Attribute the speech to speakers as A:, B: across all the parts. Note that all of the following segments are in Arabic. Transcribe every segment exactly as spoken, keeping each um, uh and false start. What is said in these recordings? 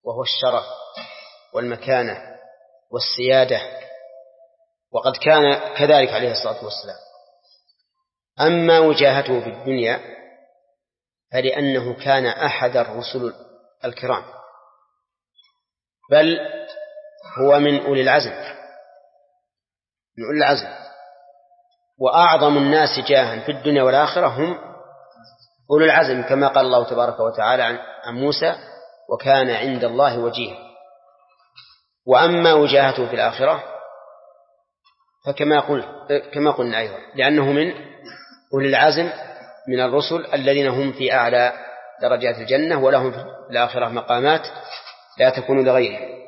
A: وهو الشرف والمكانة والسيادة، وقد كان كذلك عليه الصلاة والسلام. أما وجاهته في الدنيا فلأنه كان أحد الرسل الكرام، بل هو من أولي العزم من أولي العزم وأعظم الناس جاها في الدنيا والآخرة هم أولي العزم، كما قال الله تبارك وتعالى عن موسى: وكان عند الله وجيها. وأما وجاهته في الآخرة فكما قلت كما قلنا أيضا لأنه من أولي العزم من الرسل الذين هم في أعلى درجات الجنة، ولهم في الآخرة مقامات لا تكون لغيرهم.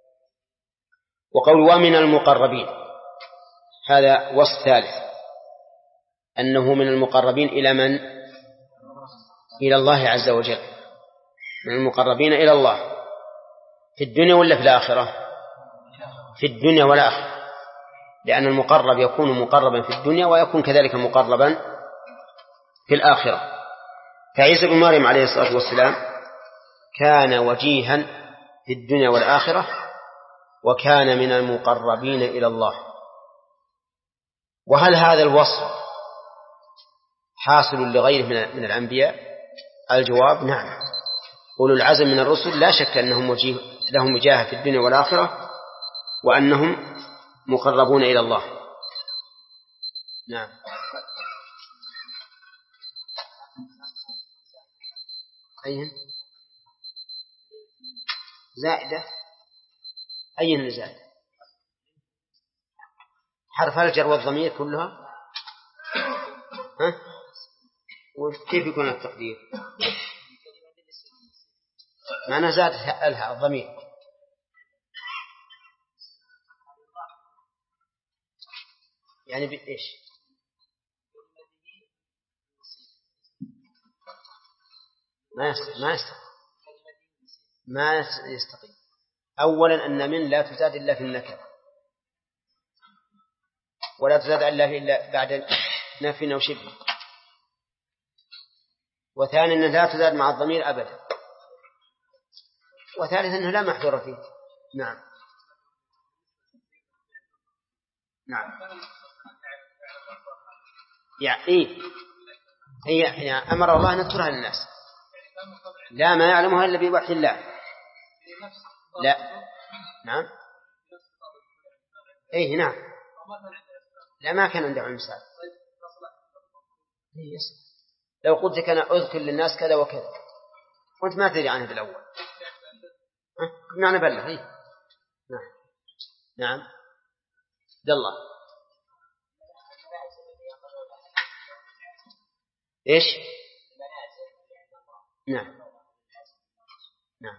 A: وقول ومن المقربين هذا وصف ثالث، أنه من المقربين إلى من؟ إلى الله عز وجل، من المقربين إلى الله في الدنيا ولا في الآخرة؟ في الدنيا والآخرة، لأن المقرب يكون مقربا في الدنيا ويكون كذلك مقربا في الآخرة. فعيسى بن مريم عليه الصلاة والسلام كان وجيها في الدنيا والآخرة، وكان من المقربين إلى الله. وهل هذا الوصف حاصل لغيره من الأنبياء؟ الجواب نعم. أولو العزم من الرسل لا شك أنهم وجيه لهم وجاهة في الدنيا والآخرة، وأنهم مقربون إلى الله. نعم. أين زائدة؟ أين الزائدة؟ حرف الجر والضمير كلها؟ ها؟ وكيف يكون التقدير؟ معنى زاد لها الضمير. يعني بإيش؟ ما يستقيم ما يستقيم ما يستقيم. أولا أن من لا تزاد إلا في النكرة، ولا تزاد إلا بعد نفي أو شبه. وثانيا أنه لا تزاد مع الضمير أبدا. وثالثا أنه لا محذور فيه. نعم نعم. يعني إيه؟ هي يعني أمر الله أن نذكرها للناس، لا ما يعلمها إلا بوحي الله. لا نعم إيه نعم. لا ما كان عنده مثال. لو قلت لك أنا أذكر للناس كذا وكذا وأنت ما تدري عنه بالأول، بمعنى بلغ. إيه؟ نعم نعم. عبد الله إيش؟ نعم نعم.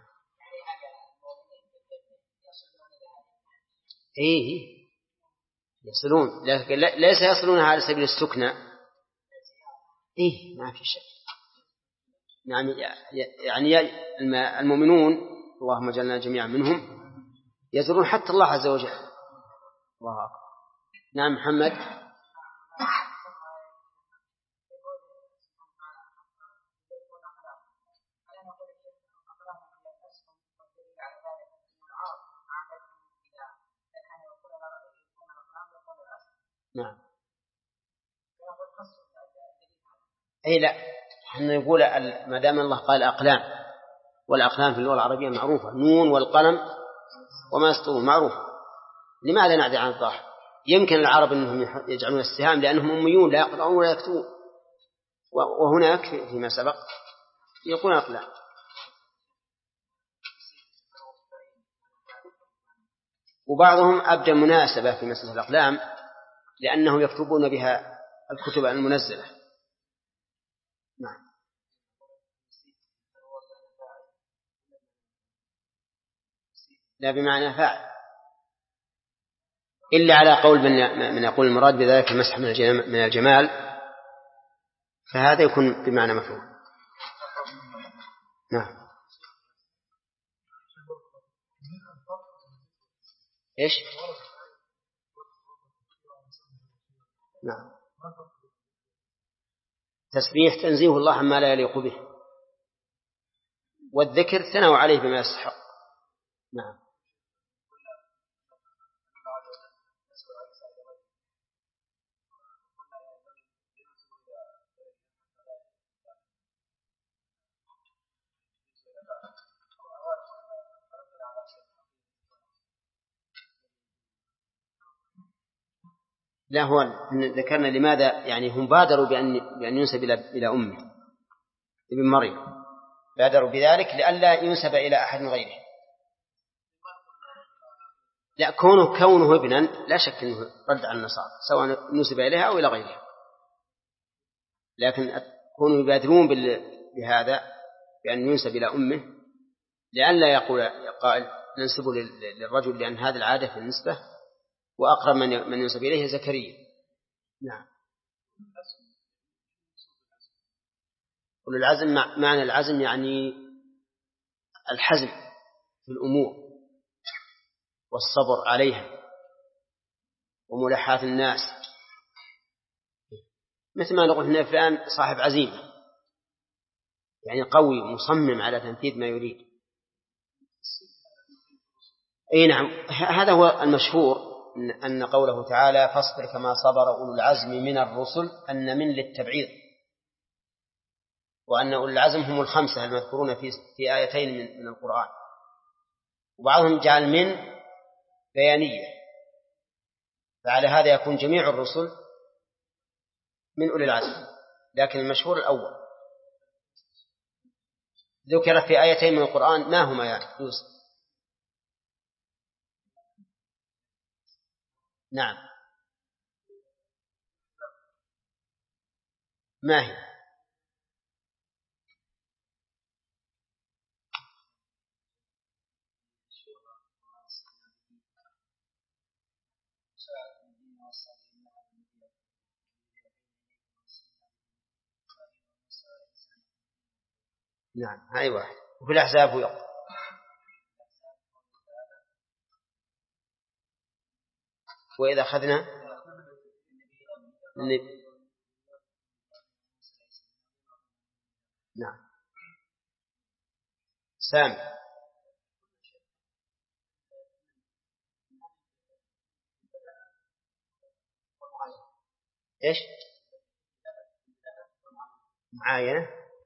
A: إيه يصلون، ليس يصلون على سبيل السكنة. إيه ما في شيء. نعم يعني المؤمنون اللهم جعلنا جميعا منهم يزورون حتى الله عز وجل. الله أكبر. نعم محمد. نعم أي لا، احنا نقول ما دام الله قال أقلام، والأقلام في اللغة العربية معروفة، نون والقلم وما يسطرون معروفة. لماذا نعدل عن الظاهر؟ يمكن العرب أنهم يجعلون السهام لأنهم أميون لا يقرؤون ولا يكتبون، وهناك فيما سبق يقولون أقلام. وبعضهم أبدى مناسبة في مسألة الأقلام لأنهم يكتبون بها الكتب المنزلة. نعم لا بمعنى فاعل، إلا على قول من, من يقول المراد بذلك المسح من الجمال، فهذا يكون بمعنى مفعول. نعم إيش؟ نعم تسبيح تنزيه الله عما لا يليق به، والذكر ثنوا عليه بما يستحق. نعم. لا، هو ذكرنا لماذا يعني هم بادروا بأن بأن ينسب إلى إلى أمه ابن مريم، بادروا بذلك لئلا ينسب إلى أحد غيره. لا، كونه كونه ابنا لا شك أنه رد على النصارى سواء نسب إليها أو إلى غيرها، لكن كونوا يبادرون بهذا بأن ينسب إلى أمه لئلا يقول قائل ننسبه للرجل، لأن هذه العادة في النسبة، وأقرب من من ينسب إليه زكريا. نعم. أولو العزم معنى العزم يعني الحزم في الأمور والصبر عليها وملاحاة الناس، مثل ما نقول هنا فلان صاحب عزيمة، يعني قوي مصمم على تنفيذ ما يريد. أي نعم، هذا هو المشهور أن قوله تعالى فاصبر كما صبر أولو العزم من الرسل أن من للتبعيض، وأن أولو العزم هم الخمسة المذكورون في في آيتين من, من القرآن، وبعضهم جعل من بيانية، فعلى هذا يكون جميع الرسل من أولي العزم، لكن المشهور الأول. ذكر في آيتين من القرآن، ما هما يا يوسف؟ نعم، ما هي؟ نعم، هاي واحد. وفي الأحزاب يقول وإذا أخذنا النبي. نعم. سام. إيش؟ معاينة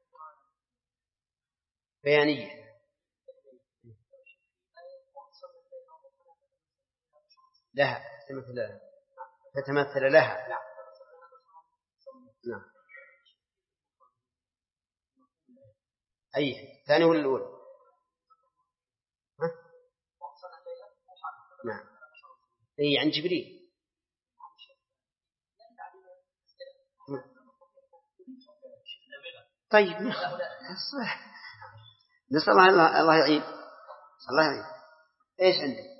A: بيانية. لها تتمثل لها تتمثل لها. نعم. أي ثاني ولا الأولى؟ ها؟ نعم. أي عن جبريل. طيب نسأل الله الله يعين. الله يعين. إيش عندك؟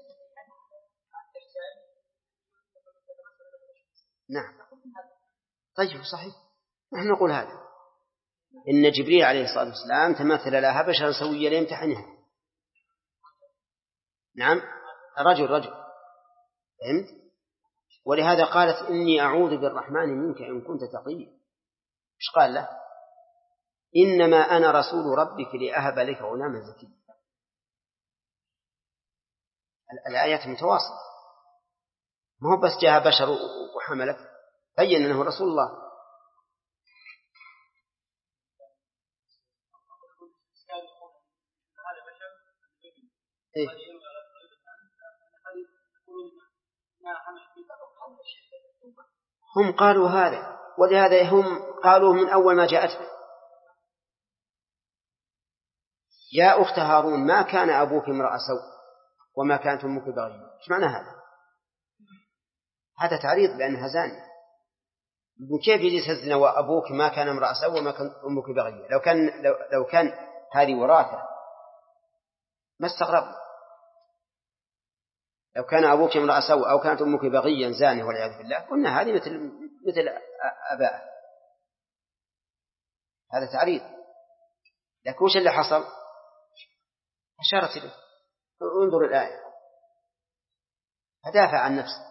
A: نعم. طيب صحيح، نحن نقول هذا إن جبريل عليه الصلاة والسلام تمثل لها بشرا سويا ليمتحنها. نعم، رجل رجل فهمت؟ ولهذا قالت إني أعوذ بالرحمن منك إن كنت تقيا. إيش قال له؟ إنما أنا رسول ربك لأهب لك غلاما زكيا. الآيات متواصلة، ما هو بس جاء بشر وحملك، بين أنه رسول الله. إيه؟ هم قالوا هذا، ولهذا هم قالوا من أول ما جاءت يا أخت هارون ما كان أبوك امرأ سوء وما كانت أمك بغيا. إيش معنى هذا؟ هذا تعريض بأنها زانية. كيف يجي تزنى وأبوك ما كان امرأ سوء وما كانت أمك بغيا؟ لو كان لو, لو كان هذه وراثة ما استغرب. لو كان أبوك امرأ سوء أو كانت أمك بغيا زانية والعياذ بالله قلنا هذه مثل مثل أبائه. هذا تعريض. لكن وش اللي حصل؟ أشارت إليه. انظر الآية، فدافع عن نفسه.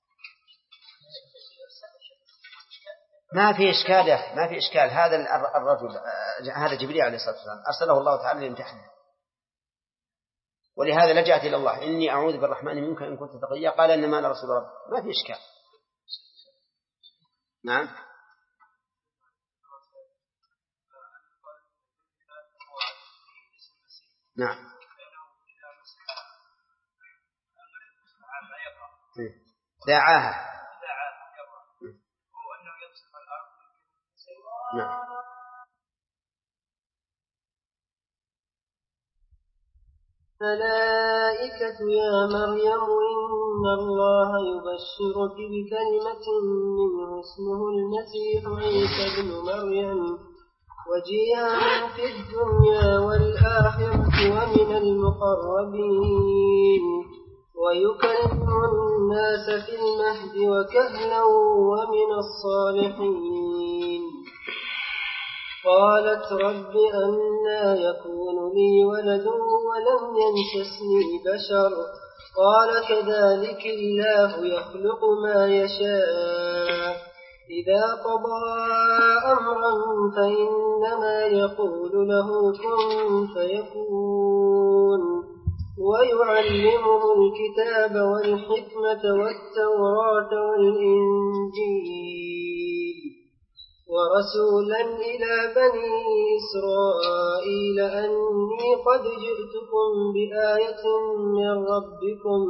A: ما في إشكال يا أخي، ما في إشكال. هذا الرجل هذا جبريل عليه الصلاة والسلام أرسله الله تعالى ليمتحنه، ولهذا لجأت إلى الله: إني أعوذ بالرحمن منك إن كنت تقيا. قال: إنما أنا رسول ربك. ما في إشكال. نعم. نعم. دعاها. نعم.
B: الملائكة يا مريم إن الله يبشرك بكلمة منه اسمه المسيح عيسى ابن مريم وجيها في الدنيا والآخرة ومن المقربين ويكلم الناس في المهد وكهلا ومن الصالحين. قالت: رب أنى يكون لي ولد ولم يمسسني بشر قال: كذلك الله يخلق ما يشاء إذا قضى أمرا فإنما يقول له كن فيكون. ويعلمه الكتاب والحكمة والتوراة والإنجيل ورسولا إلى بني إسرائيل أني قد جئتكم بآية من ربكم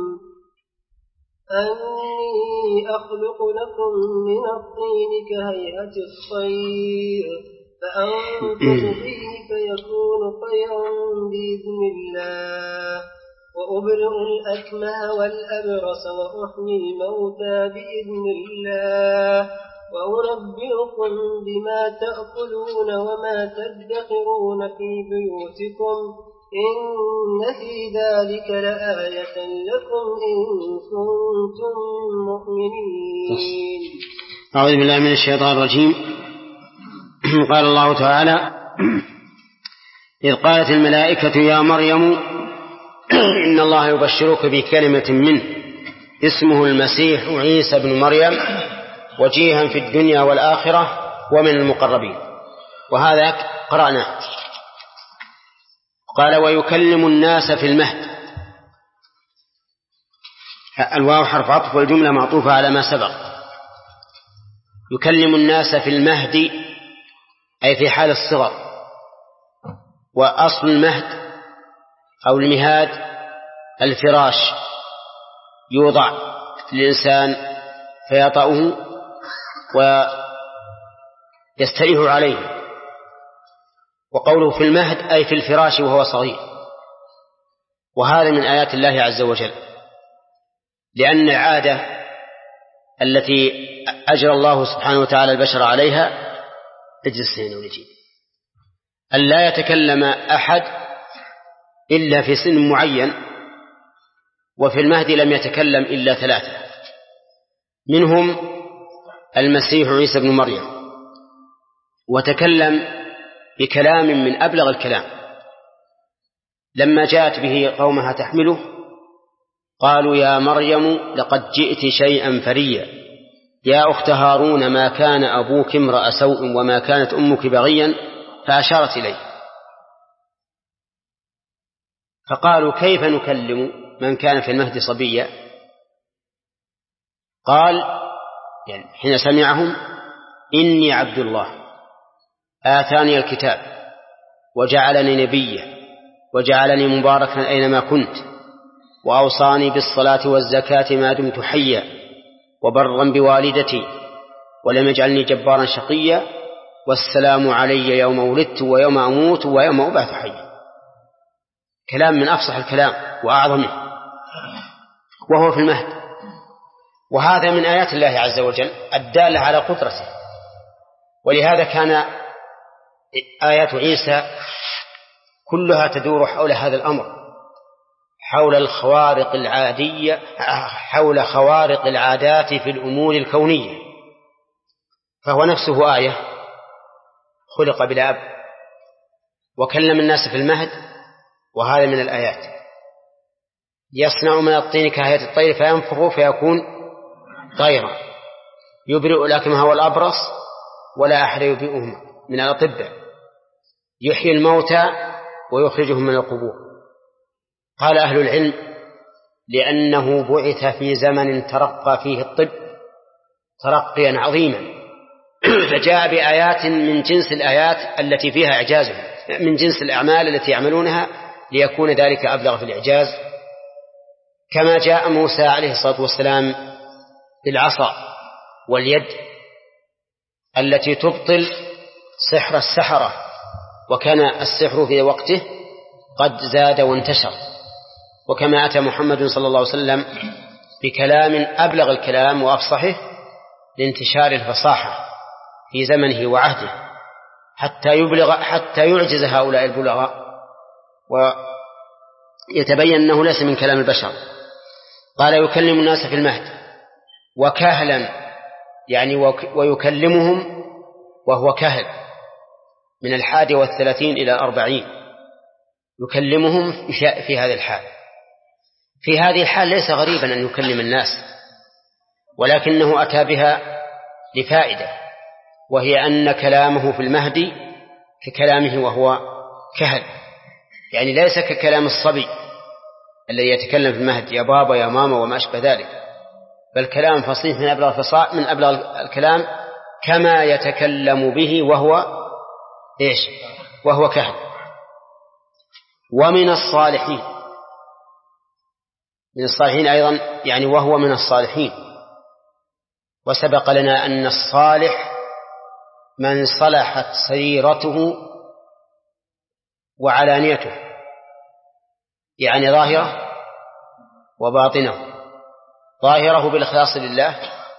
B: أني أخلق لكم من الطين كهيئة الطير فأنفخ فيه فيكون طيرا بإذن الله وأبرئ الأكمه والأبرص وأحيي الموتى بإذن الله وأنبئكم بما تأكلون وما تدخرون في بيوتكم إن في ذلك لآية لكم إن كنتم مؤمنين.
A: أعوذ بالله من الشيطان الرجيم. قال الله تعالى: إذ قالت الملائكة يا مريم إن الله يبشرك بكلمة منه اسمه المسيح عيسى بن مريم وجيها في الدنيا والآخرة ومن المقربين. وهذا قرأناه. قال: ويكلم الناس في المهد. الواو حرف عطف والجملة معطوفة على ما سبق. يكلم الناس في المهد أي في حال الصغر. وأصل المهد أو المهاد الفراش يوضع للإنسان فيطأه ويستريح عليه. وقوله في المهد أي في الفراش وهو صغير. وهذا من آيات الله عز وجل، لأن العادة التي أجرى الله سبحانه وتعالى البشر عليها اجلس هنا ونجي أن لا يتكلم أحد إلا في سن معين. وفي المهد لم يتكلم إلا ثلاثة، منهم المسيح عيسى بن مريم، وتكلم بكلام من أبلغ الكلام. لما جاءت به قومها تحمله قالوا: يا مريم لقد جئت شيئا فريا يا أخت هارون ما كان أبوك امرأ سوء وما كانت أمك بغيا، فأشارت إليه. فقالوا: كيف نكلم من كان في المهد صبيا؟ قال يعني حين سمعهم: إني عبد الله آتاني الكتاب وجعلني نبيا وجعلني مباركا أينما كنت وأوصاني بالصلاة والزكاة ما دمت حيا وبرا بوالدتي ولم يجعلني جبارا شقيا والسلام علي يوم ولدت ويوم أموت ويوم أبعث حيا. كلام من أفصح الكلام وأعظمه وهو في المهد. وهذا من آيات الله عز وجل الدالة على قدرته. ولهذا كان آيات عيسى كلها تدور حول هذا الأمر، حول الخوارق العادية، حول خوارق العادات في الأمور الكونية. فهو نفسه آية، خلق بلا أب وكلم الناس في المهد، وهذا من الآيات. يصنع من الطين كهيئة الطير فينفخ فيكون طيرا، يبرئ الأكمه والأبرص ولا أحد يبرئهم من الأطباء، يحيي الموتى ويخرجهم من القبور. قال أهل العلم لأنه بعث في زمن ترقى فيه الطب ترقيا عظيما، فجاء بآيات من جنس الآيات التي فيها إعجاز، من جنس الأعمال التي يعملونها ليكون ذلك أبلغ في الإعجاز، كما جاء موسى عليه الصلاة والسلام بالعصا واليد التي تبطل سحر السحرة، وكان السحر في وقته قد زاد وانتشر، وكما أتى محمد صلى الله عليه وسلم بكلام أبلغ الكلام وأفصحه لانتشار الفصاحة في زمنه وعهده حتى يبلغ حتى يعجز هؤلاء البلغاء ويتبين أنه ليس من كلام البشر. قال يكلم الناس في المهد وكهلا، يعني ويكلمهم وهو كهل، من الحادي والثلاثين إلى أربعين يكلمهم في هذه الحال. في هذه الحال ليس غريبا أن يكلم الناس، ولكنه أتى بها لفائدة، وهي أن كلامه في المهدي ككلامه وهو كهل، يعني ليس ككلام الصبي الذي يتكلم في المهد يا بابا يا ماما وما أشبه ذلك، بل كلام فصيح من أبلغ الفصاح من أبلغ الكلام كما يتكلم به وهو إيش وهو كهل. ومن الصالحين، من الصالحين أيضا يعني وهو من الصالحين. وسبق لنا أن الصالح من صلحت سريرته وعلانيته، يعني ظاهره وباطنه، ظاهره بالإخلاص لله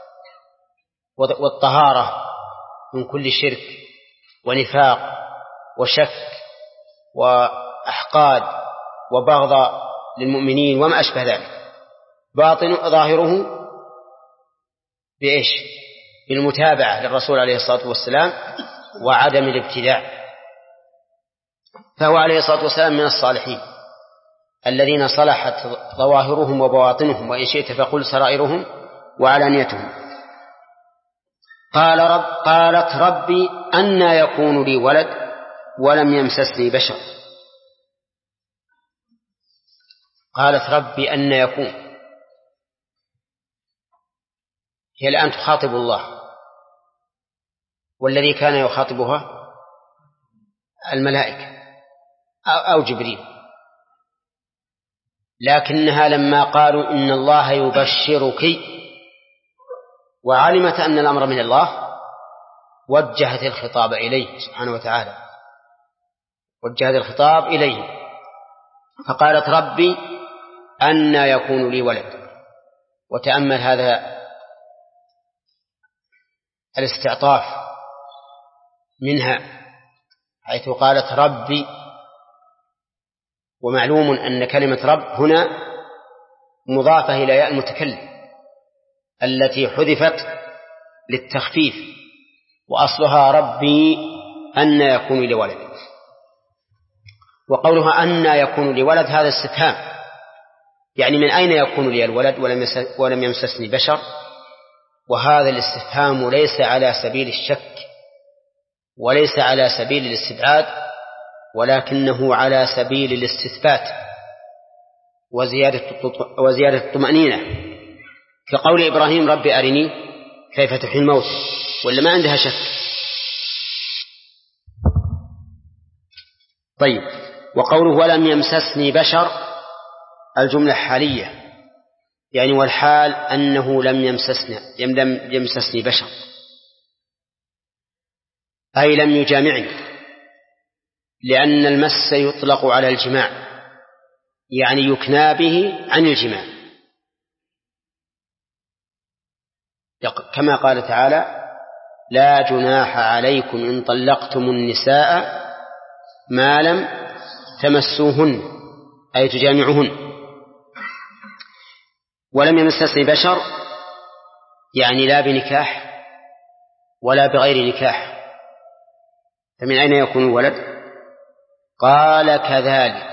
A: والطهارة من كل شرك ونفاق وشك وأحقاد وبغض للمؤمنين وما أشبه ذلك، باطن ظاهره بإيش بالمتابعة للرسول عليه الصلاة والسلام وعدم الابتداع، فهو عليه الصلاة والسلام من الصالحين الذين صلحت ظواهرهم وبواطنهم، وإن شئت فقل سرائرهم وعلانيتهم. قال رب قالت ربي أنى يكون لي ولد ولم يمسسني بشر. قالت ربي أنى يكون، هي الآن تخاطب الله، والذي كان يخاطبها الملائكة أو جبريل، لكنها لما قالوا إن الله يبشرك وعلمت أن الأمر من الله وجهت الخطاب إليه سبحانه وتعالى، وجهت الخطاب إليه فقالت ربي أنى يكون لي ولد. وتأمل هذا الاستعطاف منها حيث قالت ربي، ومعلوم أن كلمة رب هنا مضافة إلى ياء المتكلم التي حذفت للتخفيف، وأصلها ربي أنى يكون لي ولد. وقولها أنى يكون لي ولد هذا استفهام، يعني من أين يكون لي الولد ولم يمسسني بشر؟ وهذا الاستفهام ليس على سبيل الشك وليس على سبيل الاستبعاد، ولكنه على سبيل الاستثبات وزيادة الطمأنينة، كقول إبراهيم ربي أرني كيف تحيي الموت، ولا ما عندها شك. طيب، وقوله ولم يمسسني بشر الجملة حالية، يعني والحال أنه لم يمسسني لم يمسسني بشر، أي لم يجامعني، لأن المس يطلق على الجماع، يعني يكنى به عن الجماع، كما قال تعالى لا جناح عليكم إن طلقتم النساء ما لم تمسوهن، أي تجامعهن. ولم يمسسني بشر يعني لا بنكاح ولا بغير نكاح، فمن أين يكون الولد؟ قال كذلك.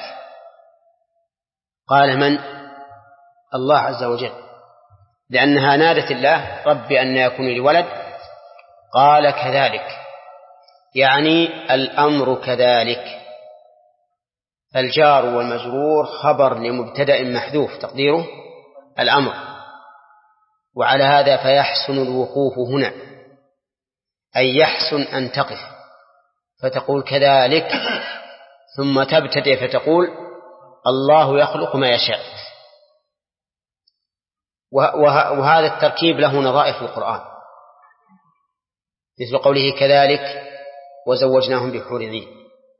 A: قال من؟ الله عز وجل، لأنها نادت الله ربي أن يكون لي ولد، قال كذلك يعني الأمر كذلك، فالجار والمجرور خبر لمبتدأ محذوف تقديره الأمر، وعلى هذا فيحسن الوقوف هنا، أي يحسن أن تقف فتقول كذلك، ثم تبتدئ فتقول الله يخلق ما يشاء. وهذا التركيب له نظائر في القرآن، مثل قوله كذلك وزوجناهم بحور عين.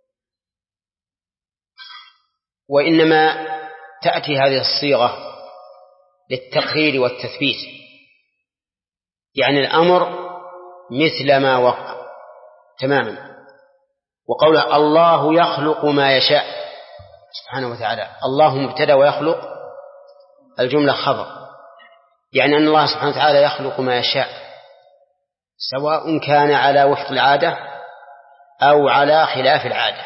A: وإنما تأتي هذه الصيغة للتقرير والتثبيت، يعني الأمر مثل ما وقع تماما. وقوله الله يخلق ما يشاء سبحانه وتعالى، الله مبتدأ ويخلق الجملة خبر، يعني أن الله سبحانه وتعالى يخلق ما يشاء، سواء كان على وفق العادة أو على خلاف العادة.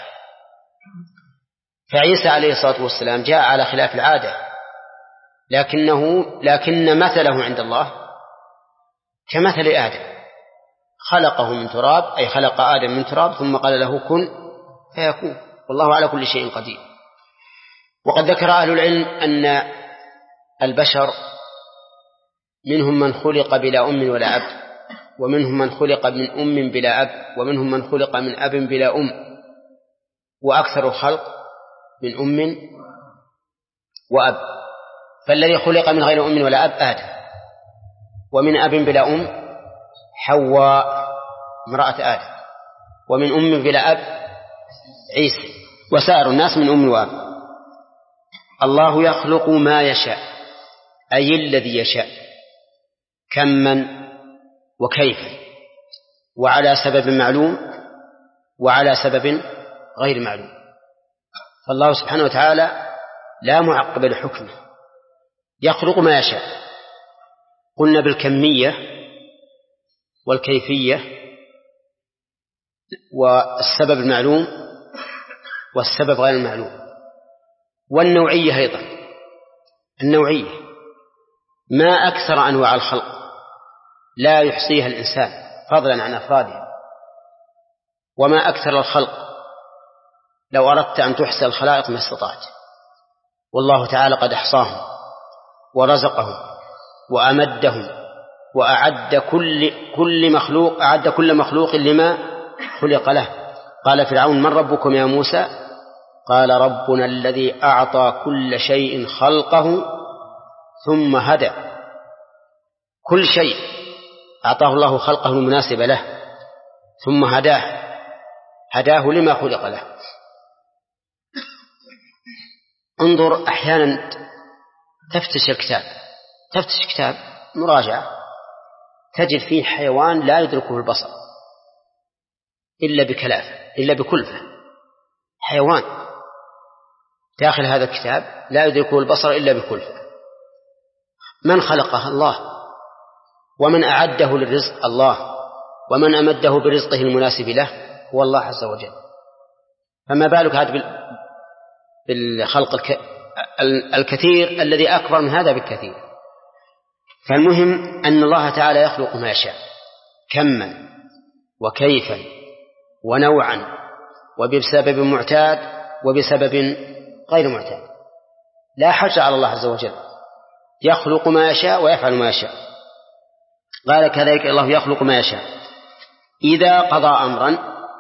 A: فعيسى عليه الصلاة والسلام جاء على خلاف العادة، لكنه لكن مثله عند الله كمثل آدم، خلقه من تراب، أي خلق آدم من تراب ثم قال له كن فيكون، والله على كل شيء قدير. وقد ذكر أهل العلم أن البشر منهم من خلق بلا أم ولا أب، ومنهم من خلق من أم بلا أب، ومنهم من خلق من أب بلا أم، وأكثر الخلق من أم وأب. فالذي خلق من غير أم ولا أب آدم، ومن أب بلا أم حواء امرأة آدم، ومن أم بلا أب عيسى، وسائر الناس من أم وأب. الله يخلق ما يشاء، أي الذي يشاء، كمن وكيف، وعلى سبب معلوم وعلى سبب غير معلوم. فالله سبحانه وتعالى لا معقب لحكمه، يخلق ما يشاء. قلنا بالكمية والكيفية والسبب المعلوم والسبب غير المعلوم، والنوعية أيضا. النوعية ما أكثر أنواع الخلق لا يحصيها الإنسان فضلا عن أفرادها، وما أكثر الخلق لو أردت أن تحصي الخلائق ما استطعت، والله تعالى قد أحصاهم ورزقهم وأمدهم وأعد كل كل مخلوق أعد كل مخلوق لما خلق له. قال فرعون من ربكم يا موسى؟ قال ربنا الذي أعطى كل شيء خلقه ثم هدى. كل شيء أعطاه الله خلقه المناسب له ثم هداه هداه لما خلق له. انظر أحيانا تفتش الكتاب تفتش كتاب مراجعة تجد فيه حيوان لا يدركه البصر إلا بكلافة إلا بكلفة، حيوان داخل هذا الكتاب لا يدركه البصر إلا بكلفة. من خلقه؟ الله. ومن أعده للرزق؟ الله. ومن أمده برزقه المناسب له هو الله عز وجل. فما بالك هذا بالخلق الكثير الذي أكبر من هذا بالكثير. فالمهم أن الله تعالى يخلق ما يشاء كما وكيفا ونوعا وبسبب معتاد وبسبب غير معتاد، لا حرج على الله عز وجل، يخلق ما يشاء ويفعل ما يشاء. قال كذلك الله يخلق ما يشاء إذا قضى أمرا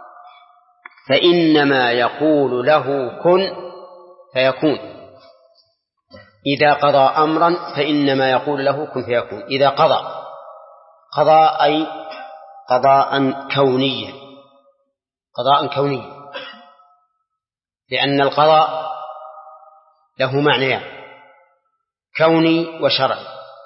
A: فإنما يقول له كن فيكون. إذا قضى أمرا فإنما يقول له كن فيكون. إذا قضى قضى أي قضاء كونيا قضاء كونيا لأن القضاء له معنيان كوني وشرعي.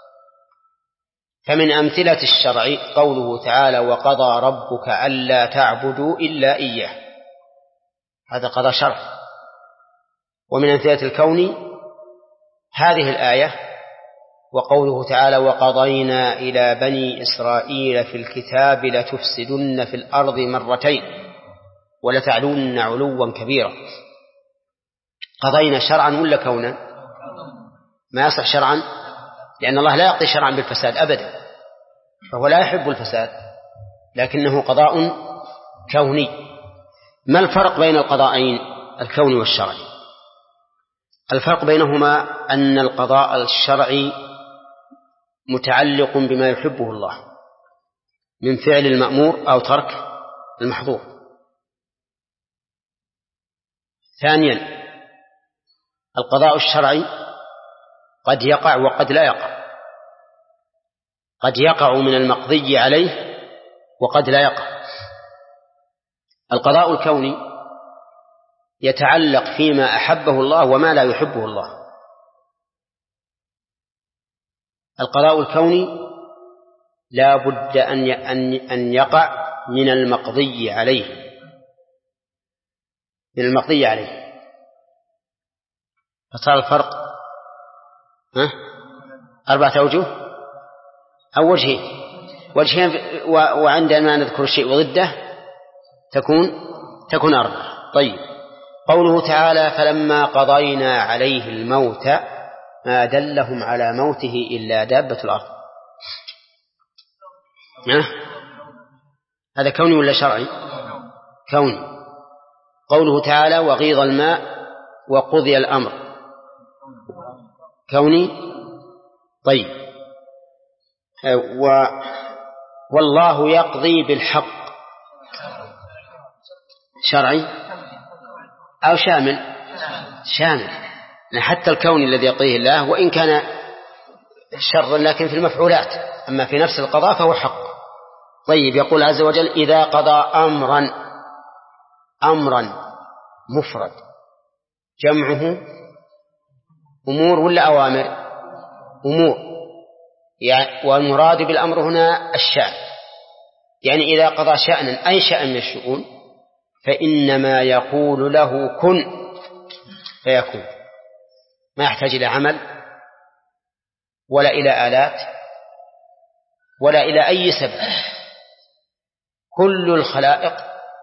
A: فمن أمثلة الشرع قوله تعالى وقضى ربك ألا تعبدوا إلا إياه، هذا قضاء شرعي. ومن أمثلة الكوني هذه الآية وقوله تعالى وقضينا إلى بني إسرائيل في الكتاب لتفسدن في الأرض مرتين ولتعلن علوا كبيرا. قضينا شرعا ولا كونا؟ ما يصح شرعا، لأن الله لا يقضي شرعا بالفساد أبدا، فهو لا يحب الفساد، لكنه قضاء كوني. ما الفرق بين القضاءين الكوني والشرعي؟ الفرق بينهما أن القضاء الشرعي متعلق بما يحبه الله من فعل المأمور أو ترك المحظور. ثانيا القضاء الشرعي قد يقع وقد لا يقع، قد يقع من المقضي عليه وقد لا يقع. القضاء الكوني يتعلق فيما أحبه الله وما لا يحبه الله. القضاء الكوني لا بد أن يقع من المقضي عليه من المقضي عليه فصار الفرق ها؟ أربعة أوجه أو وجهين وجهين وعندما نذكر الشيء وضده تكون تكون أربعة. طيب، قوله تعالى فلما قضينا عليه الموت ما دلهم على موته إلا دابة الأرض. هذا كوني ولا شرعي؟ كوني. قوله تعالى وغيض الماء وقضي الأمر كوني. طيب، و والله يقضي بالحق شرعي أو شامل؟ شامل، حتى الكون الذي يقضيه الله وإن كان شرا لكن في المفعولات، أما في نفس القضاء فهو حق. طيب، يقول عز وجل إذا قضى أمرا، أمرا مفرد جمعه أمور ولا أوامر؟ أمور، يعني والمراد بالأمر هنا الشأن، يعني إذا قضى شأنا أي شأن من الشؤون فإنما يقول له كن فيكون، ما يحتاج إلى عمل ولا إلى آلات ولا إلى أي سبب. كل الخلائق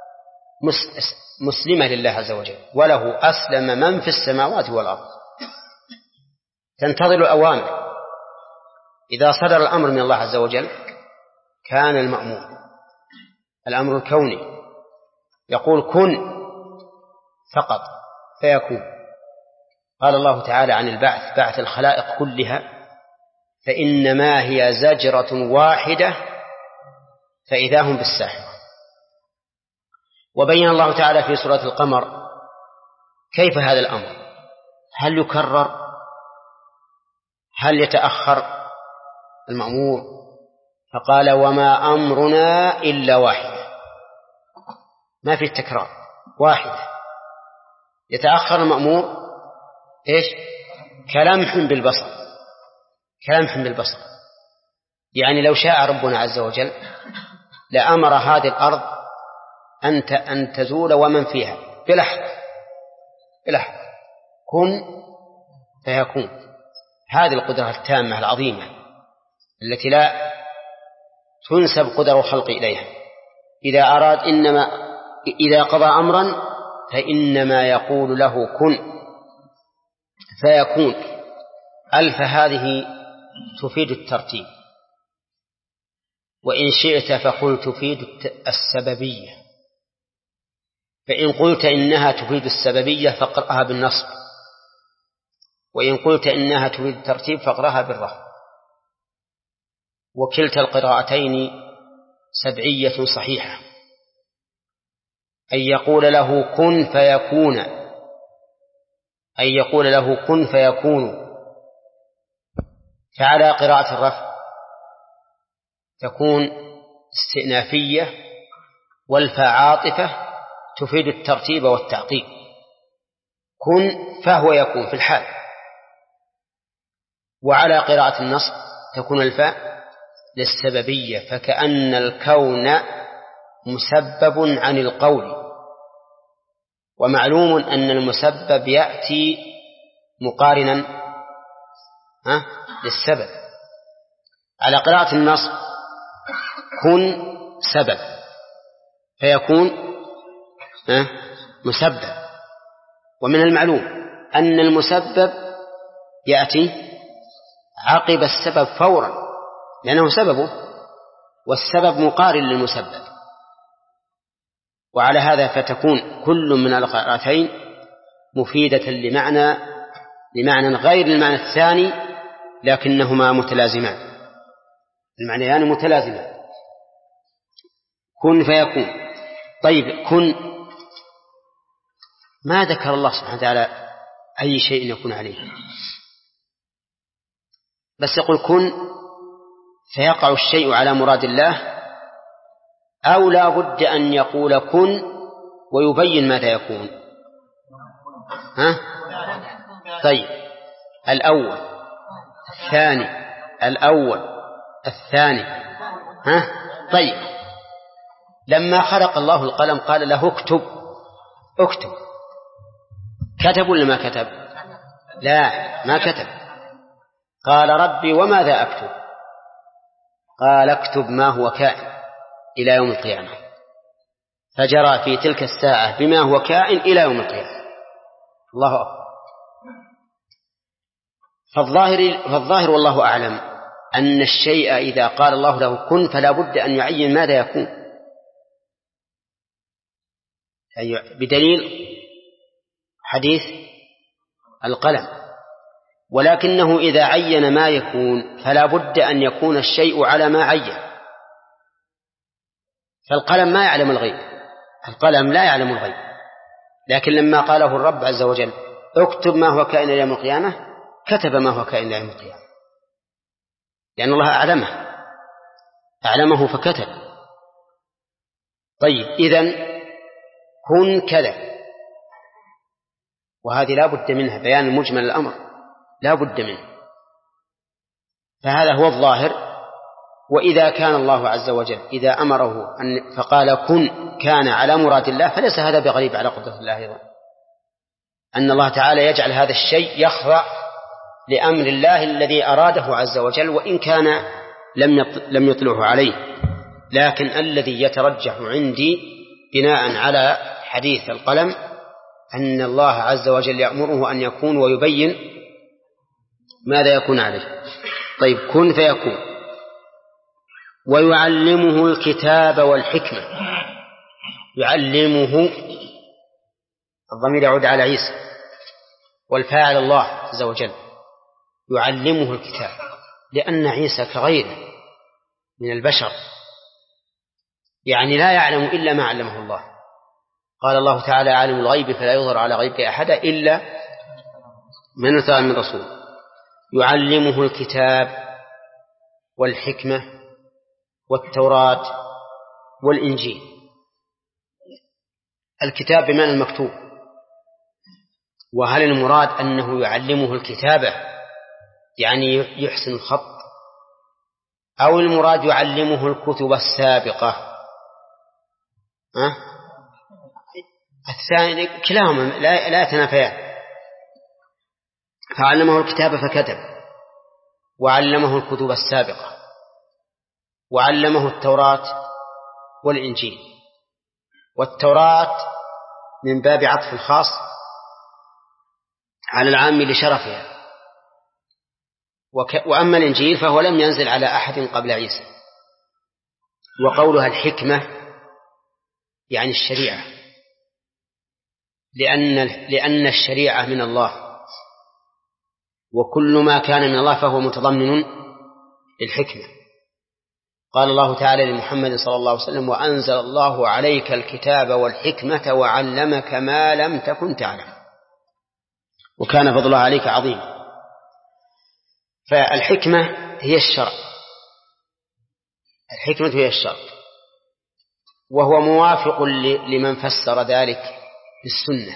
A: مسلمة لله عز وجل، وله أسلم من في السماوات والأرض، تنتظر الأوامر. إذا صدر الأمر من الله عز وجل كان المأمور الأمر الكوني يقول كن فقط فيكون. قال الله تعالى عن البعث بعث الخلائق كلها فإنما هي زجرة واحدة فإذا هم بالساحرة. وبين الله تعالى في سورة القمر كيف هذا الأمر، هل يكرر، هل يتأخر المأمور؟ فقال وما أمرنا إلا واحدة، ما في التكرار، واحدة. يتأخر المأمور إيش؟ كلمح بالبصر، كلمح بالبصر. يعني لو شاء ربنا عز وجل لأمر هذه الأرض أن أن تزول ومن فيها بلحظة بلحظة، كن فيكون. هذه القدرة التامة العظيمة التي لا تنسب قدر الخلق إليها. إذا أراد إنما إذا قضى أمرا فإنما يقول له كن فيكون. ألف هذه تفيد الترتيب، وإن شئت فقل تفيد السببية، فإن قلت إنها تفيد السببية فاقرأها بالنصب، وإن قلت إنها تفيد الترتيب فاقرأها بالرفع. وكلتا القراءتين سبعية صحيحة، أن يقول له كن فيكون، أن يقول له كن فيكون. فعلى قراءة الرفع تكون استئنافية والفاء عاطفة تفيد الترتيب والتعقيب. كن فهو يكون في الحال. وعلى قراءة النصب تكون الفاء للسببية، فكأن الكون مسبب عن القول، ومعلوم أن المسبب يأتي مقارنا للسبب. على قراءة النصب كن سبب فيكون مسبب، ومن المعلوم أن المسبب يأتي عقب السبب فورا لأنه سببه، والسبب مقارن للمسبب. وعلى هذا فتكون كل من القراءتين مفيدة لمعنى بمعنى غير المعنى الثاني لكنهما متلازمان، المعنيان متلازمان. كن فيكون. طيب كن ما ذكر الله سبحانه وتعالى أي شيء يكون عليه، بس يقول كن فيقع الشيء على مراد الله، أو لا بد أن يقول كن ويبين ماذا يكون. ها؟ طيب الأول الثاني الأول الثاني ها؟ طيب لما خلق الله القلم قال له اكتب اكتب، كتب ولا ما كتب؟ لا ما كتب. قال ربي وماذا أكتب؟ قال اكتب ما هو كائن إلى يوم القيامة، فجرى في تلك الساعة بما هو كائن إلى يوم القيامة. الله أكبر. فالظاهر, فالظاهر والله أعلم أن الشيء إذا قال الله له كن فلا بد أن يعين ماذا يكون، بدليل حديث القلم. ولكنه إذا عين ما يكون فلا بد أن يكون الشيء على ما عين. فالقلم ما يعلم الغيب، القلم لا يعلم الغيب، لكن لما قاله الرب عز وجل اكتب ما هو كائن إلى يوم القيامة كتب ما هو كائن إلى يوم القيامة، لأن الله أعلمه أعلمه فكتب. طيب إذن كن كذا، وهذه لا بد منها، بيان مجمل الأمر لا بد منه، فهذا هو الظاهر. وإذا كان الله عز وجل إذا أمره أن فقال كن كان على مراد الله، فليس هذا بغريب على قدرة الله أيضا، أن الله تعالى يجعل هذا الشيء يخضع لأمر الله الذي أراده عز وجل، وإن كان لم يطلعه عليه. لكن الذي يترجح عندي بناء على حديث القلم أن الله عز وجل يأمره أن يكون ويبين ماذا يكون عليه. طيب كن فيكون. ويعلمه الكتاب والحكمة. يعلمه الضمير يعود على عيسى والفاعل الله عز وجل. يعلمه الكتاب لأن عيسى كغيره من البشر، يعني لا يعلم إلا ما علمه الله. قال الله تعالى عالم الغيب فلا يظهر على غيبه أحدا إلا من ارتضى من رسول. يعلمه الكتاب والحكمة والتوراة والإنجيل. الكتاب بمعنى المكتوب، وهل المراد أنه يعلمه الكتابة يعني يحسن الخط، أو المراد يعلمه الكتب السابقة؟ أه؟ الثاني كلاهما لا, لا يتنافيان. فعلمه الكتاب فكتب، وعلمه الكتب السابقة، وعلمه التوراة والإنجيل. والتوراة من باب عطف الخاص على العام لشرفها، وأما الإنجيل فهو لم ينزل على أحد قبل عيسى. وقولها الحكمة يعني الشريعة، لأن, لأن الشريعة من الله، وكل ما كان من الله فهو متضمن للحكمة. قال الله تعالى لمحمد صلى الله عليه وسلم وأنزل الله عليك الكتاب والحكمة وعلمك ما لم تكن تعلم وكان فضله عليك عظيما. فالحكمة هي الشرع، الحكمة هي الشرع، وهو موافق لمن فسر ذلك بالسنة،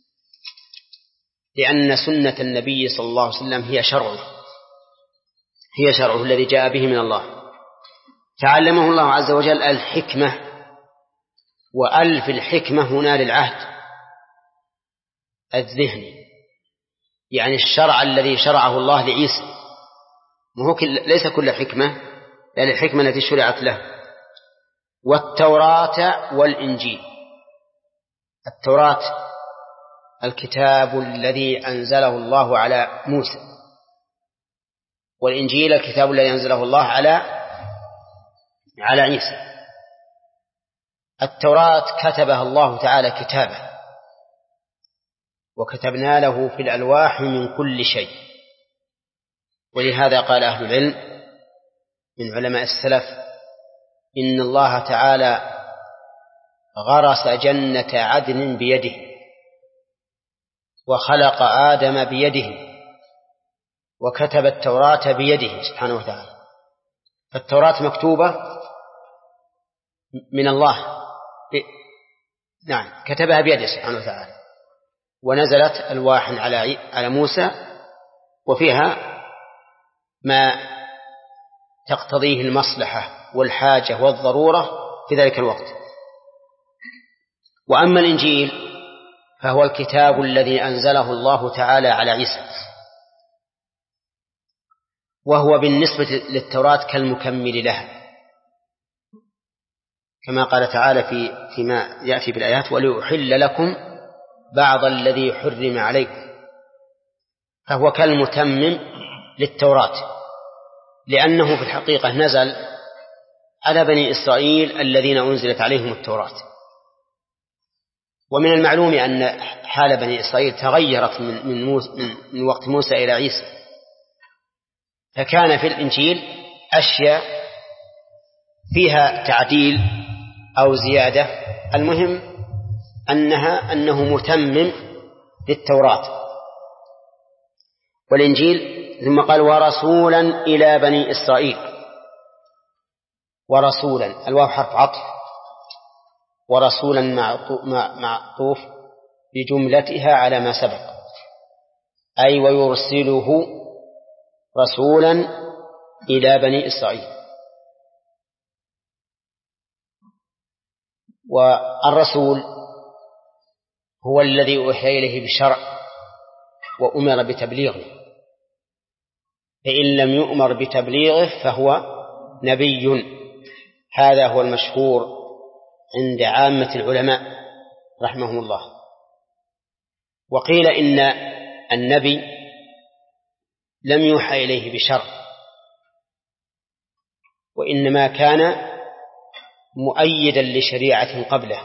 A: لأن سنة النبي صلى الله عليه وسلم هي شرعه، هي شرعه الذي جاء به من الله. تعلمه الله عز وجل الحكمة، وألف الحكمة هنا للعهد الذهني، يعني الشرع الذي شرعه الله لعيسى، وهو ليس كل حكمة، لأن الحكمة التي شرعت له. والتوراة والإنجيل. التوراة الكتاب الذي أنزله الله على موسى، والإنجيل الكتاب الذي أنزله الله على على عيسى. التوراة كتبها الله تعالى كتابة، وكتبنا له في الألواح من كل شيء. ولهذا قال أهل العلم من علماء السلف إن الله تعالى غرس جنة عدن بيده وخلق آدم بيده وكتب التوراة بيده سبحانه وتعالى. فالتوراة مكتوبة من الله، نعم كتبها بيده سبحانه وتعالى، ونزلت ألواح على على موسى وفيها ما تقتضيه المصلحة والحاجة والضرورة في ذلك الوقت. وأما الإنجيل فهو الكتاب الذي أنزله الله تعالى على عيسى، وهو بالنسبة للتوراة كالمكمل لها، كما قال تعالى في فيما يأتي بالآيات وليحل لكم بعض الذي حرم عليكم، فهو كالمتمم للتوراة، لأنه في الحقيقة نزل على بني إسرائيل الذين أنزلت عليهم التوراة. ومن المعلوم أن حال بني إسرائيل تغيرت من, من, موسى من وقت موسى إلى عيسى، فكان في الإنجيل أشياء فيها تعديل أو زيادة، المهم أنها أنه متمم للتوراة. والإنجيل ثم قال ورسولا إلى بني إسرائيل، ورسولا الواو حرف عطف، ورسولا معطوف بجملتها على ما سبق، أي ويرسله رسولا إلى بني إسرائيل. والرسول هو الذي أوحي إليه بشرع وأمر بتبليغه، فإن لم يؤمر بتبليغه فهو نبي. هذا هو المشهور عند عامة العلماء رحمهم الله. وقيل إن النبي لم يوحى إليه بشرع، وإنما كان مؤيدا لشريعة قبله،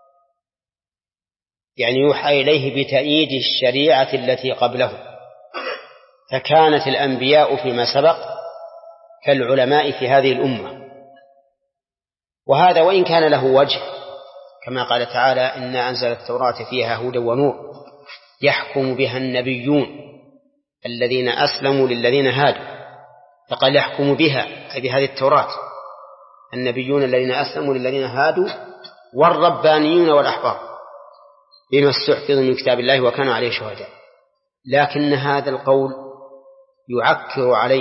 A: يعني يوحى إليه بتأييد الشريعة التي قبله. فكانت الأنبياء فيما سبق كالعلماء في هذه الأمة. وهذا وإن كان له وجه، كما قال تعالى إنا أنزل التوراة فيها هدى ونور يحكم بها النبيون الذين أسلموا للذين هادوا، فقال يحكم بها أي بهذه التوراة النبيون الذين أسلموا للذين هادوا والربانيون والأحبار بما استحفظوا من كتاب الله وكانوا عليه شهداء. لكن هذا القول يعكر عليه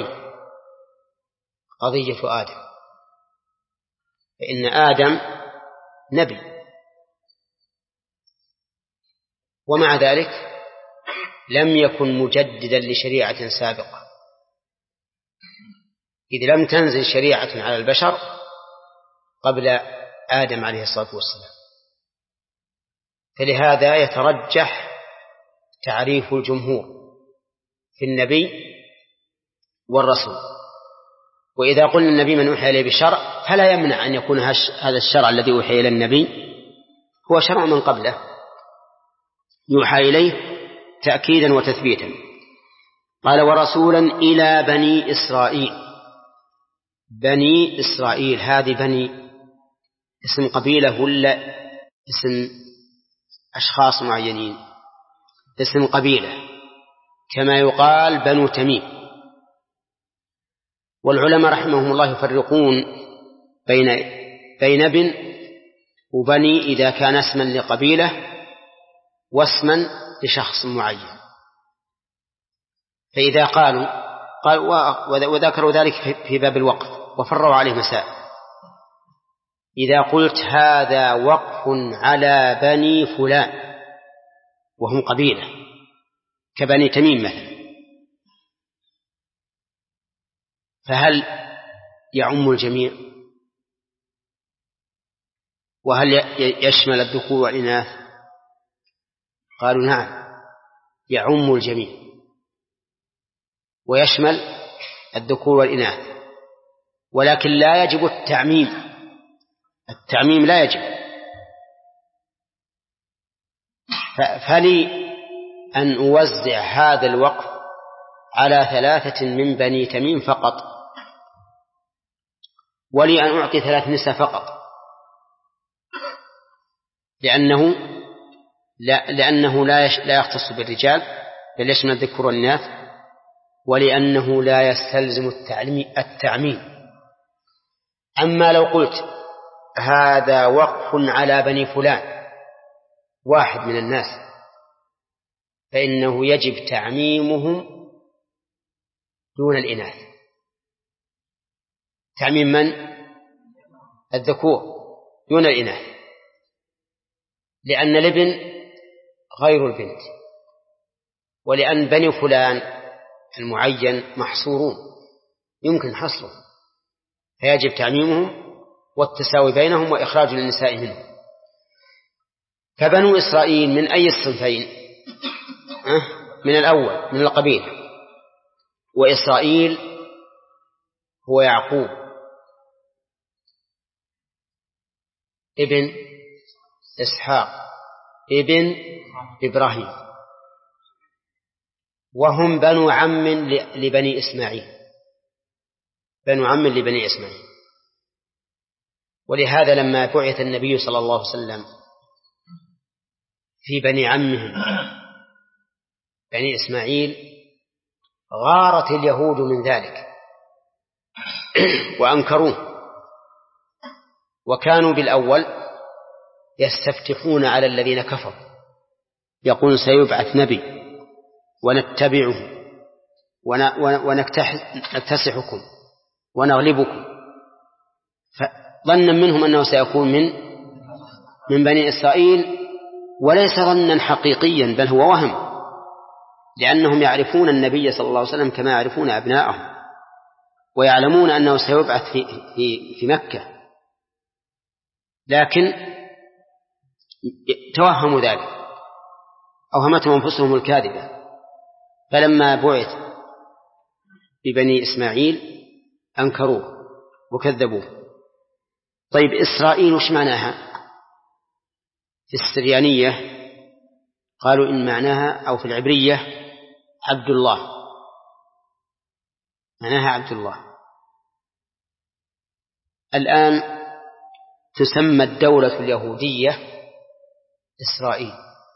A: قضية آدم، فإن آدم نبي، ومع ذلك لم يكن مجددا لشريعة سابقة، إذ لم تنزل شريعة على البشر قبل آدم عليه الصلاة والسلام. فلهذا يترجح تعريف الجمهور في النبي والرسول. وإذا قلنا النبي من أوحي إليه بشرع فلا يمنع أن يكون هذا الشرع الذي أوحي إلى النبي هو شرع من قبله يوحى إليه تأكيدا وتثبيتا. قال ورسولا إلى بني إسرائيل. بني إسرائيل هذه بني اسم قبيلة ولا اسم أشخاص معينين؟ اسم قبيلة، كما يقال بنو تميم. والعلماء رحمهم الله يفرقون بين بين ابن وبني إذا كان اسما لقبيلة واسما لشخص معين. فإذا قالوا قال وذكروا ذلك في باب الوقف وفروا عليه مسائل. إذا قلت هذا وقف على بني فلان وهم قبيلة كبني تميم مثلا، فهل يعم الجميع؟ وهل يشمل الذكور والإناث؟ قالوا نعم يعم الجميع ويشمل الذكور والإناث، ولكن لا يجب التعميم. التعميم لا يجب. فلي أن أوزع هذا الوقف على ثلاثة من بني تميم فقط، ولي أن أعطي ثلاث نساء فقط، لأنه لا لأنه لا لا يختص بالرجال بل يشمل الذكور والإناث، ولأنه لا يستلزم التعميم. أما لو قلت هذا وقف على بني فلان واحد من الناس فإنه يجب تعميمهم دون الإناث. تعميم من؟ الذكور دون الإناث، لأن الابن غير البنت، ولأن بني فلان المعين محصورون يمكن حصره، فيجب تعميمهم والتساوي بينهم وإخراج النساء منهم. فبنو إسرائيل من أي الصنفين؟ من الأول من القبيلة، وإسرائيل هو يعقوب ابن إسحاق ابن إبراهيم، وهم بنو عم لبني إسماعيل، بنو عم لبني إسماعيل. ولهذا لما بعث النبي صلى الله عليه وسلم في بني عمهم بني إسماعيل غارت اليهود من ذلك وأنكروه، وكانوا بالأول يستفتحون على الذين كفروا يقول سيبعث نبي ونتبعه ونكتسحكم ونغلبكم، فظنا منهم أنه سيكون من من بني إسرائيل، وليس ظنا حقيقيا بل هو وهم، لأنهم يعرفون النبي صلى الله عليه وسلم كما يعرفون أبناءهم، ويعلمون أنه سيبعث في, في, في مكة، لكن توهموا ذلك، أوهمتهم أنفسهم الكاذبة. فلما بعث ببني إسماعيل أنكروه وكذبوه. طيب إسرائيل وش معناها؟ في السريانية قالوا إن معناها أو في العبرية عبد الله، معناها عبد الله. الآن تسمى الدولة اليهودية إسرائيل.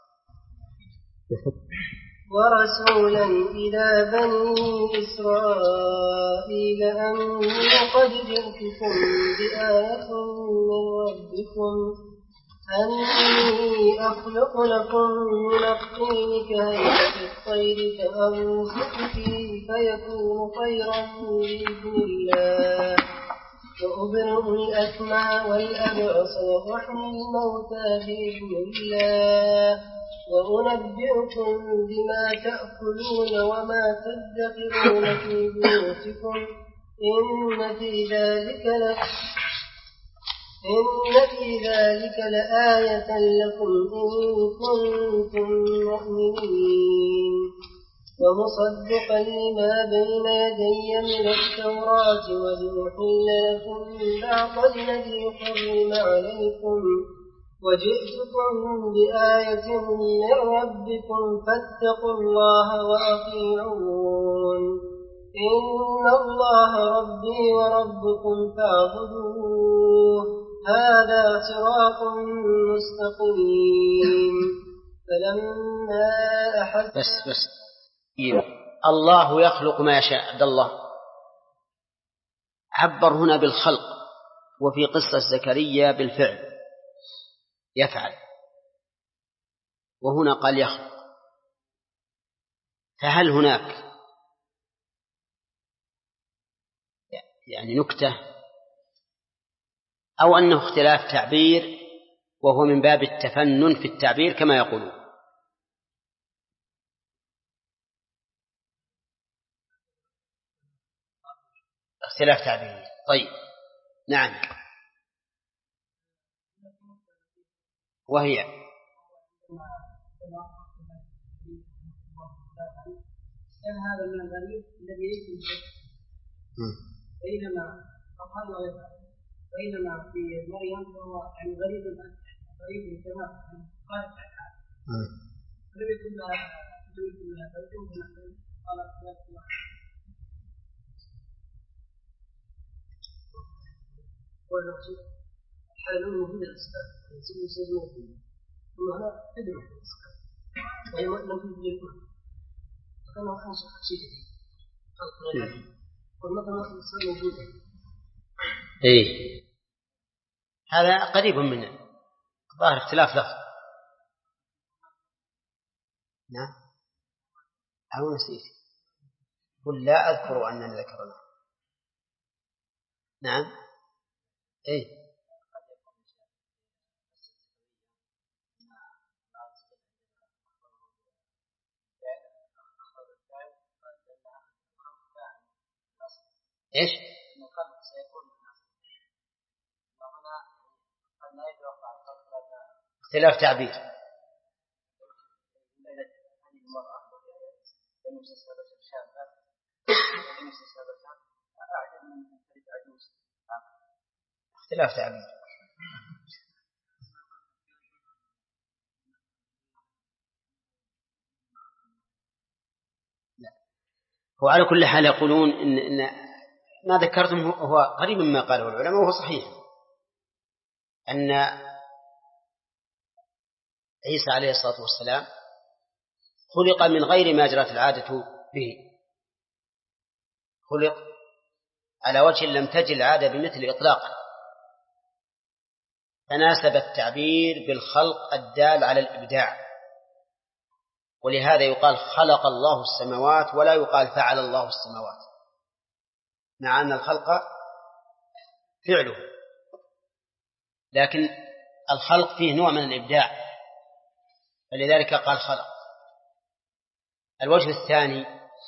B: ورسولا إلى بني إسرائيل أني قد جئتكم بآية من ربكم أني أخلق لكم من الطين كهيئة الطير فأنفخ فيه فيكون طيرا بإذن الله وأبرئ الأكمى والأبرص وأحيي الموتى بإذن الله وأنبئكم بما تأكلون وما تدخرون في بيوتكم إن في ذلك ل... إن في ذلك لآية لكم إن كنتم مؤمنين ومصدقا لما بين يدي من التوراة ولأحل لكم بعض الذي حرم عليكم وجئتكم بآية من ربكم فاتقوا الله وأطيعون إن الله ربي وربكم فاعبدوه هذا صراط مستقيم. فلما أحس
A: بس بس الله يخلق ما يشاء. عبد الله عبر هنا بالخلق، وفي قصة زكريا بالفعل يفعل، وهنا قال يخلق. فهل هناك يعني نكتة أو أنه اختلاف تعبير وهو من باب التفنن في التعبير كما يقولون؟ اختلاف تعبير. طيب نعم، وهي
C: كان هذا من الغريب الذي ليس بينما أقل ويفعل، بينما في مريم هو يعني غريب غريب كما قال تعالى لم يكن
B: حال موجودة الأسباب يصير يصير موجود ثم هنا تدرك الأسباب وهي لم تكن يكون فكان خمس شيء جديد والمثل الأسباب موجودة.
A: إيه هذا قريب من ظاهر اختلاف لفظ. نعم أو نسيت قل لا أذكر أننا ذكرنا. نعم إيه إيش اختلاف تعبير. اختلاف تعبير. وعلى كل حال يقولون إن, إن ما ذكرتم هو قريب مما قاله العلماء وهو صحيح، أن عيسى عليه الصلاة والسلام خلق من غير ما جرت العادة به، خلق على وجه لم تجل العادة بمثل إطلاقا، فناسب التعبير بالخلق الدال على الإبداع، ولهذا يقال خلق الله السماوات ولا يقال فعل الله السماوات، مع أن الخلق فعله، لكن الخلق فيه نوع من الإبداع، فلذلك قال خلق. الوجه الثاني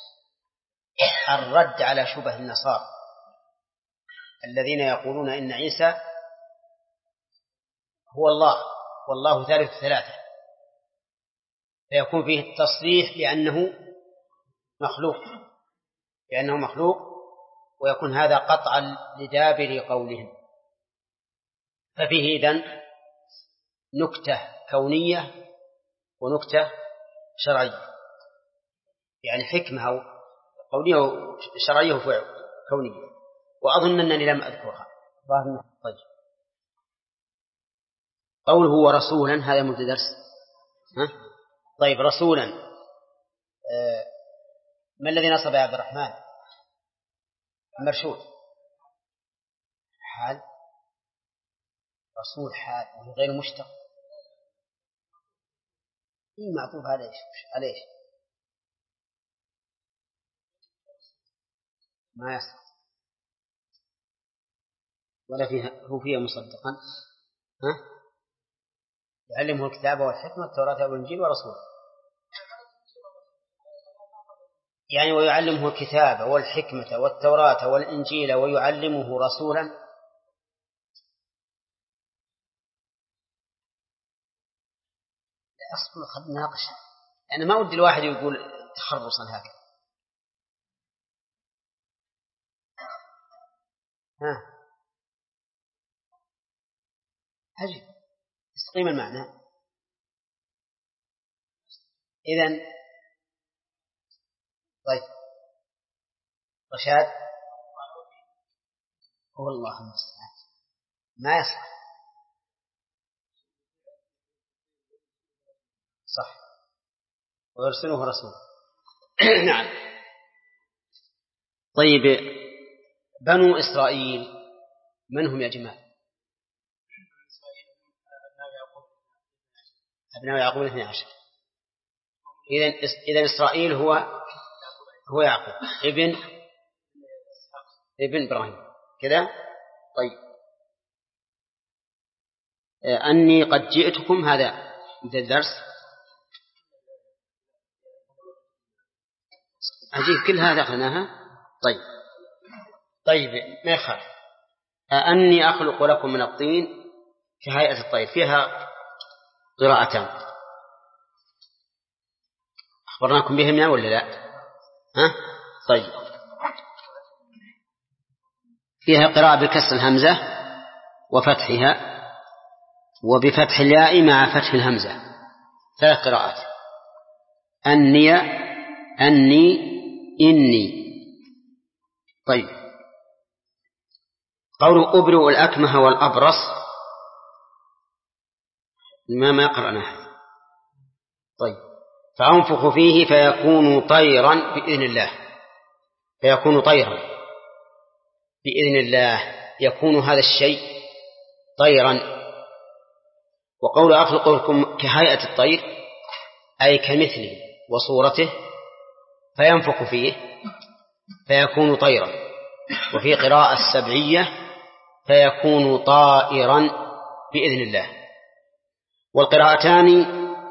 A: الرد على شبه النصارى الذين يقولون إن عيسى هو الله والله ثالث ثلاثة، فيكون فيه التصريح بأنه مخلوق بأنه مخلوق ويكون هذا قطعا لدابر قولهم. ففيه إذن نكتة كونية ونكتة شرعية، يعني حكمة قولية وشرعية وكونية، وأظن أنني لم أذكرها. طيب قوله هو رسولا هذا متدرس. ها؟ طيب رسولا آه ما الذي نصب يا عبد الرحمن؟ مرشود حال، رسول حال وهي غير مشتق. إيه معطوف عليه عليه ما يصح ولا فيها هو فيها مصدقا. ها؟ يعلمه الكتاب والحكمة والتوراة والإنجيل ورسوله، يعني ويعلمه الكتاب والحكمة والتوراة والإنجيل ويعلمه رسولا. أصلا قد ناقش، يعني ما ودي الواحد يقول تخرصا هكذا. ها عجيب تسقيم المعنى. إذن طيب رشاد هو الله المستعان ما يصح. صح ويرسله رسول. نعم. طيب بنو إسرائيل من هم يا جماعة؟ أبناء يعقوب الاثنى عشر. إذن إذن إسرائيل هو هو يعقوب ابن ابن إبراهيم كذا. طيب أني قد جئتكم هذا مثل الدرس عجيب كل هذا أخذناها. طيب طيب ما يخالف. أني أخلق لكم من الطين كهيئة الطير، فيها قراءتان أخبرناكم بهما ولا لا؟ ها؟ طيب فيها قراءة بكسر الهمزة وفتحها وبفتح الياء مع فتح الهمزة، ثلاث قراءات. أني أني إني. طيب، قول أبرئ الأكمه والأبرص ما ما قرأناه. طيب، فأنفخ فيه فيكون طيرا بإذن الله، فيكون طيرا بإذن الله، يكون هذا الشيء طيرا. وقول أخلق لكم كهيئة الطير أي كمثله وصورته، فينفخ فيه فيكون طيرا. وفي قراءة السبعية فيكون طائرا بإذن الله. والقراءتان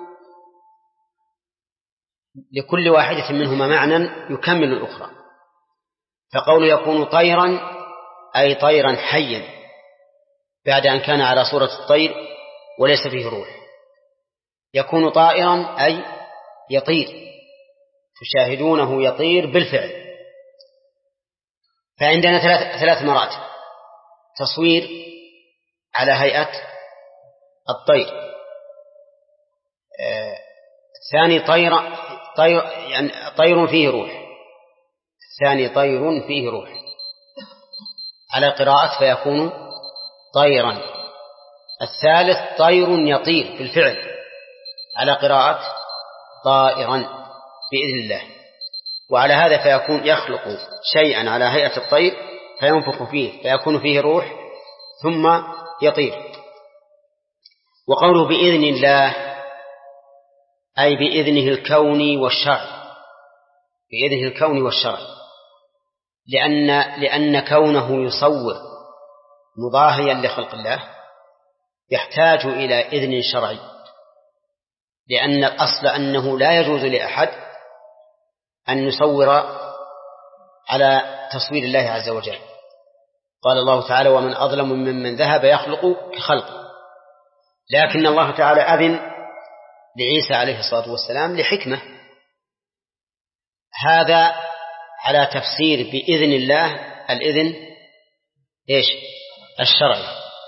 A: لكل واحدة منهما معنى يكمل الأخرى. فقول يكون طيرا أي طيرا حيا بعد أن كان على صورة الطير وليس فيه روح. يكون طائرا أي يطير، تشاهدونه يطير بالفعل. فعندنا ثلاث, ثلاث مراتب: تصوير على هيئة الطير، آه ثاني طير, طير يعني طير فيه روح، ثاني طير فيه روح على قراءة فيكون طيرا. الثالث طير يطير بالفعل على قراءة طائرا بإذن الله. وعلى هذا فيكون يخلق شيئا على هيئة الطير فينفخ فيه فيكون فيه روح ثم يطير. وقوله بإذن الله أي بإذنه الكوني والشرعي، بإذنه الكوني والشرعي، لأن, لأن كونه يصور مضاهيا لخلق الله يحتاج إلى إذن شرعي، لأن الأصل أنه لا يجوز لأحد أن يصور على تصوير الله عز وجل. قال الله تعالى: ومن أظلم ممن ذهب يخلق كخلقه. لكن الله تعالى أذن لعيسى عليه الصلاة والسلام لحكمة، هذا على تفسير بإذن الله الإذن إيش؟ الشرعي.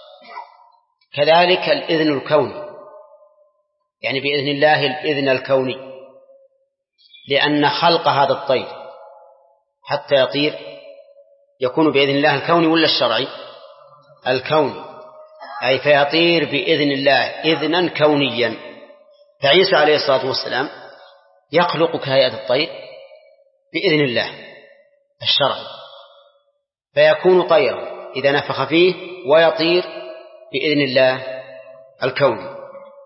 A: كذلك الإذن الكوني، يعني بإذن الله الإذن الكوني، لأن خلق هذا الطير حتى يطير يكون بإذن الله الكوني ولا الشرعي؟ الكوني، أي فيطير بإذن الله إذنا كونيا. فعيسى عليه الصلاة والسلام يخلق كهيئة الطير بإذن الله الشرعي، فيكون طيرا إذا نفخ فيه ويطير بإذن الله الكوني.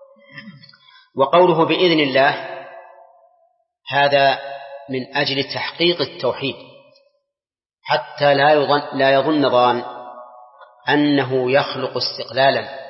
A: وقوله بإذن الله هذا من أجل تحقيق التوحيد، حتى لا يظن, لا يظن ظان أنه يخلق استقلالا،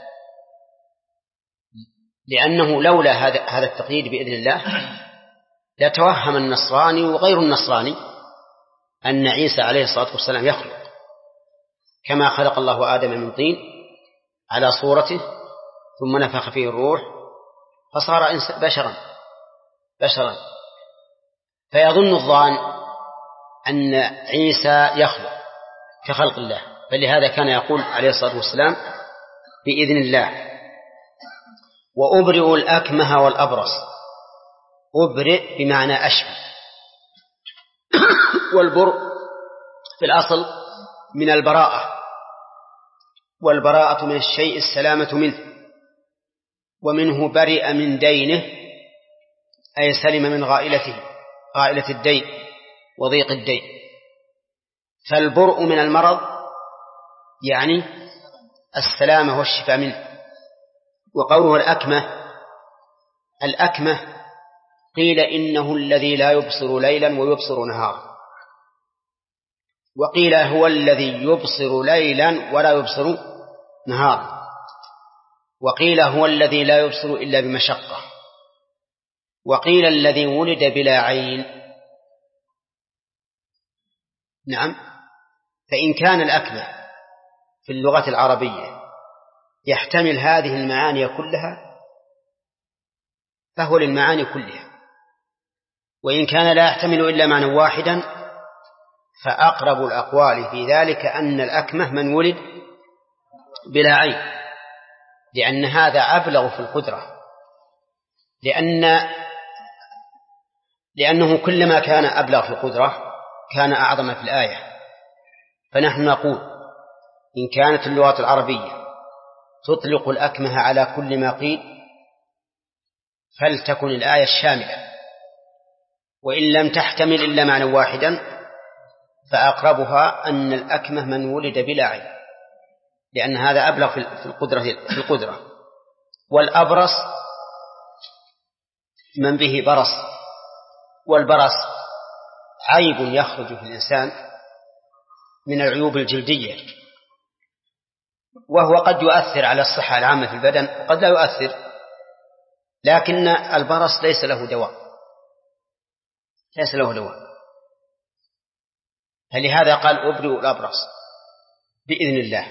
A: لأنه لولا هذا هذا التقييد بإذن الله لتوهم النصراني وغير النصراني أن عيسى عليه الصلاة والسلام يخلق، كما خلق الله آدم من طين على صورته ثم نفخ فيه الروح فصار بشرا بشرا فيظن الظان أن عيسى يخلق كخلق الله. فلهذا كان يقول عليه الصلاة والسلام بإذن الله. وأبرئ الأكمه والأبرص، أبرئ بمعنى أشفي، والبرء في الأصل من البراءة، والبراءة من الشيء السلامة منه، ومنه برئ من دينه أي سلم من غائلته، غائلة الدين وضيق الدين. فالبرء من المرض يعني السلامة والشفاء منه. وقوله الأكمه، الأكمه قيل إنه الذي لا يبصر ليلا ويبصر نهارا، وقيل هو الذي يبصر ليلا ولا يبصر نهارا، وقيل هو الذي لا يبصر إلا بمشقة، وقيل الذي ولد بلا عين. نعم، فإن كان الأكمه في اللغة العربية يحتمل هذه المعاني كلها فهو للمعاني كلها، وإن كان لا يحتمل إلا معنى واحدا فأقرب الأقوال في ذلك أن الأكمه من ولد بلا عين، لأن هذا أبلغ في القدرة، لأن لأنه كلما كان أبلغ في القدرة كان أعظم في الآية. فنحن نقول إن كانت اللغة العربية تطلق الأكمه على كل ما قيل فلتكن الآية الشاملة، وإن لم تحتمل إلا معنى واحدا فأقربها أن الأكمه من ولد بلا عين، لأن هذا أبلغ في القدرة, في القدرة. والأبرص من به برص، والبرص عيب يخرج في الإنسان من العيوب الجلدية، وهو قد يؤثر على الصحة العامة في البدن وقد لا يؤثر، لكن البرص ليس له دواء، ليس له دواء. فلهذا قال أبرئ الأبرص بإذن الله.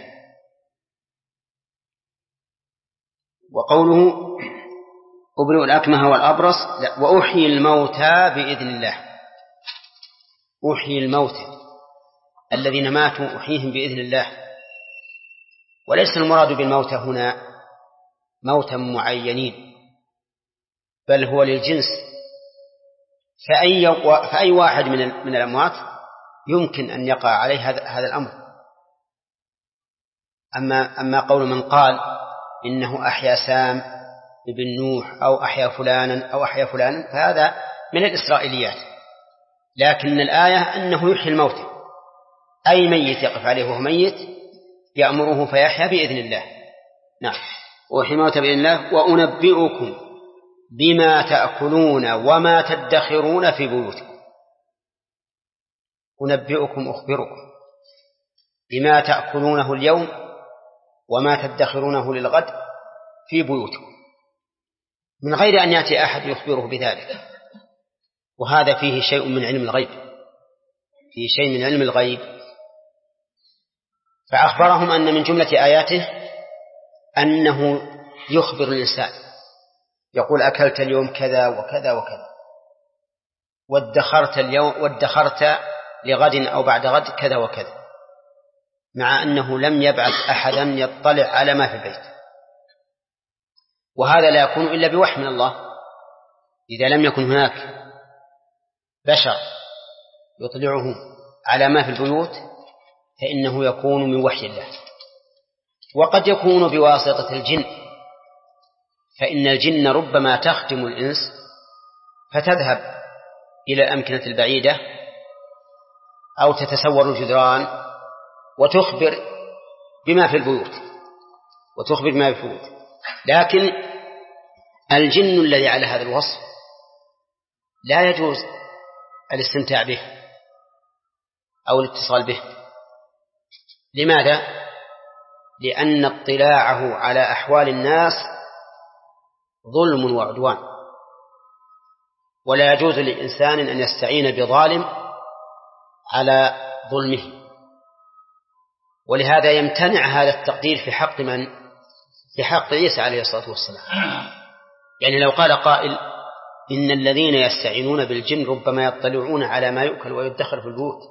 A: وقوله أبرئ الأكمه والأبرص وأحيي الموتى بإذن الله، أحيي الموتى الذين ماتوا أحييهم بإذن الله. وليس المراد بالموتى هنا موتا معينين، بل هو للجنس، فأي, فأي واحد من, من الأموات يمكن أن يقع عليه هذا, هذا الأمر. أما, أما قول من قال إنه أحيا سام ابن نوح أو أحيا فلانا أو أحيا فلانا فهذا من الإسرائيليات، لكن الآية أنه يحيي الموتى، أي ميت يقف عليه وهو ميت يأمره فيحيا بإذن الله. نعم، وأحيي الموتى بإذن الله. وأنبئكم بما تأكلون وما تدخرون في بيوتكم. أنبئكم أخبركم بما تأكلونه اليوم وما تدخرونه للغد في بيوتكم، من غير أن يأتي أحد يخبره بذلك. وهذا فيه شيء من علم الغيب، فيه شيء من علم الغيب. فأخبرهم أن من جملة آياته أنه يخبر الإنسان، يقول أكلت اليوم كذا وكذا وكذا، وادخرت اليوم وادخرت لغد أو بعد غد كذا وكذا، مع أنه لم يبعث أحدا يطلع على ما في البيت. وهذا لا يكون إلا بوحي من الله. إذا لم يكن هناك بشر يطلعه على ما في البيوت فإنه يكون من وحي الله. وقد يكون بواسطة الجن، فإن الجن ربما تخدم الإنس فتذهب إلى الأمكنة البعيدة أو تتسور الجدران وتخبر بما في البيوت وتخبر بما في البيوت. لكن الجن الذي على هذا الوصف لا يجوز الاستمتاع به أو الاتصال به. لماذا؟ لأن اطلاعه على أحوال الناس ظلم وعدوان، ولا يجوز للإنسان أن يستعين بظالم على ظلمه. ولهذا يمتنع هذا التقدير في حق من؟ في حق عيسى عليه الصلاة والسلام. يعني لو قال قائل إن الذين يستعينون بالجن ربما يطلعون على ما يؤكل ويدخر في البيوت،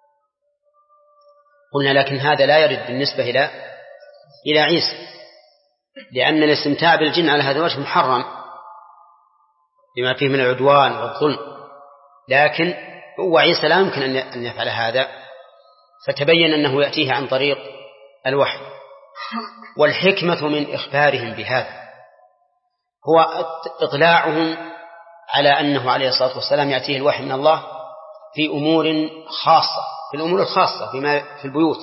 A: قلنا لكن هذا لا يرد بالنسبة إلى إلى عيسى، لأن الاستمتاع بالجن على هذا الوجه محرم لما فيه من العدوان والظلم. لكن هو عيسى لا يمكن أن يفعل هذا، فتبين أنه يأتيه عن طريق الوحي. والحكمة من إخبارهم بهذا هو إطلاعهم على أنه عليه الصلاة والسلام يأتيه الوحي من الله في أمور خاصة، في الأمور الخاصة فيما في البيوت.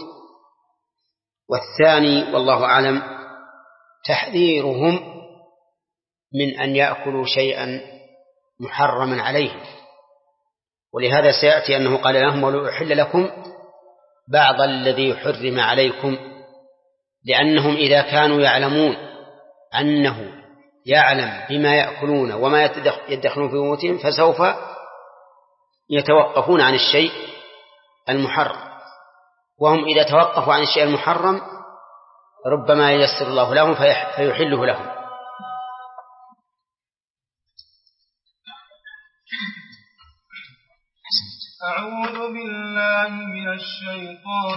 A: والثاني والله أعلم تحذيرهم من أن يأكلوا شيئا محرما عليهم. ولهذا سيأتي أنه قال لهم ولو أحل لكم بعض الذي حرم عليكم، لأنهم إذا كانوا يعلمون أنه يعلم بما يأكلون وما يدخلون في بيوتهم فسوف يتوقفون عن الشيء المحرم. وهم إذا توقفوا عن الشيء المحرم ربما ييسر الله لهم فيحله لهم.
D: أعوذ بالله من الشيطان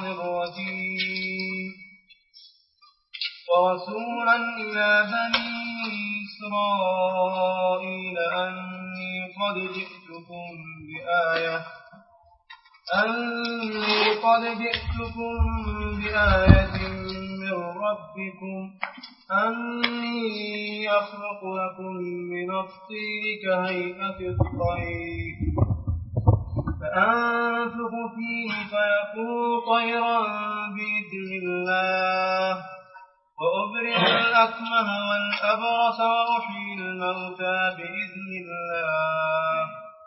D: الرجيم. ورسولا إلى بني إسرائيل أني قد جئتكم بآية أني قد جئتكم بآية من ربكم أني أخلق لكم من الطين كهيئة الطير فأنفخ فيه فيكون طيرا بإذن الله وأبرئ الأكمه والأبرص وأحيي الموتى بإذن الله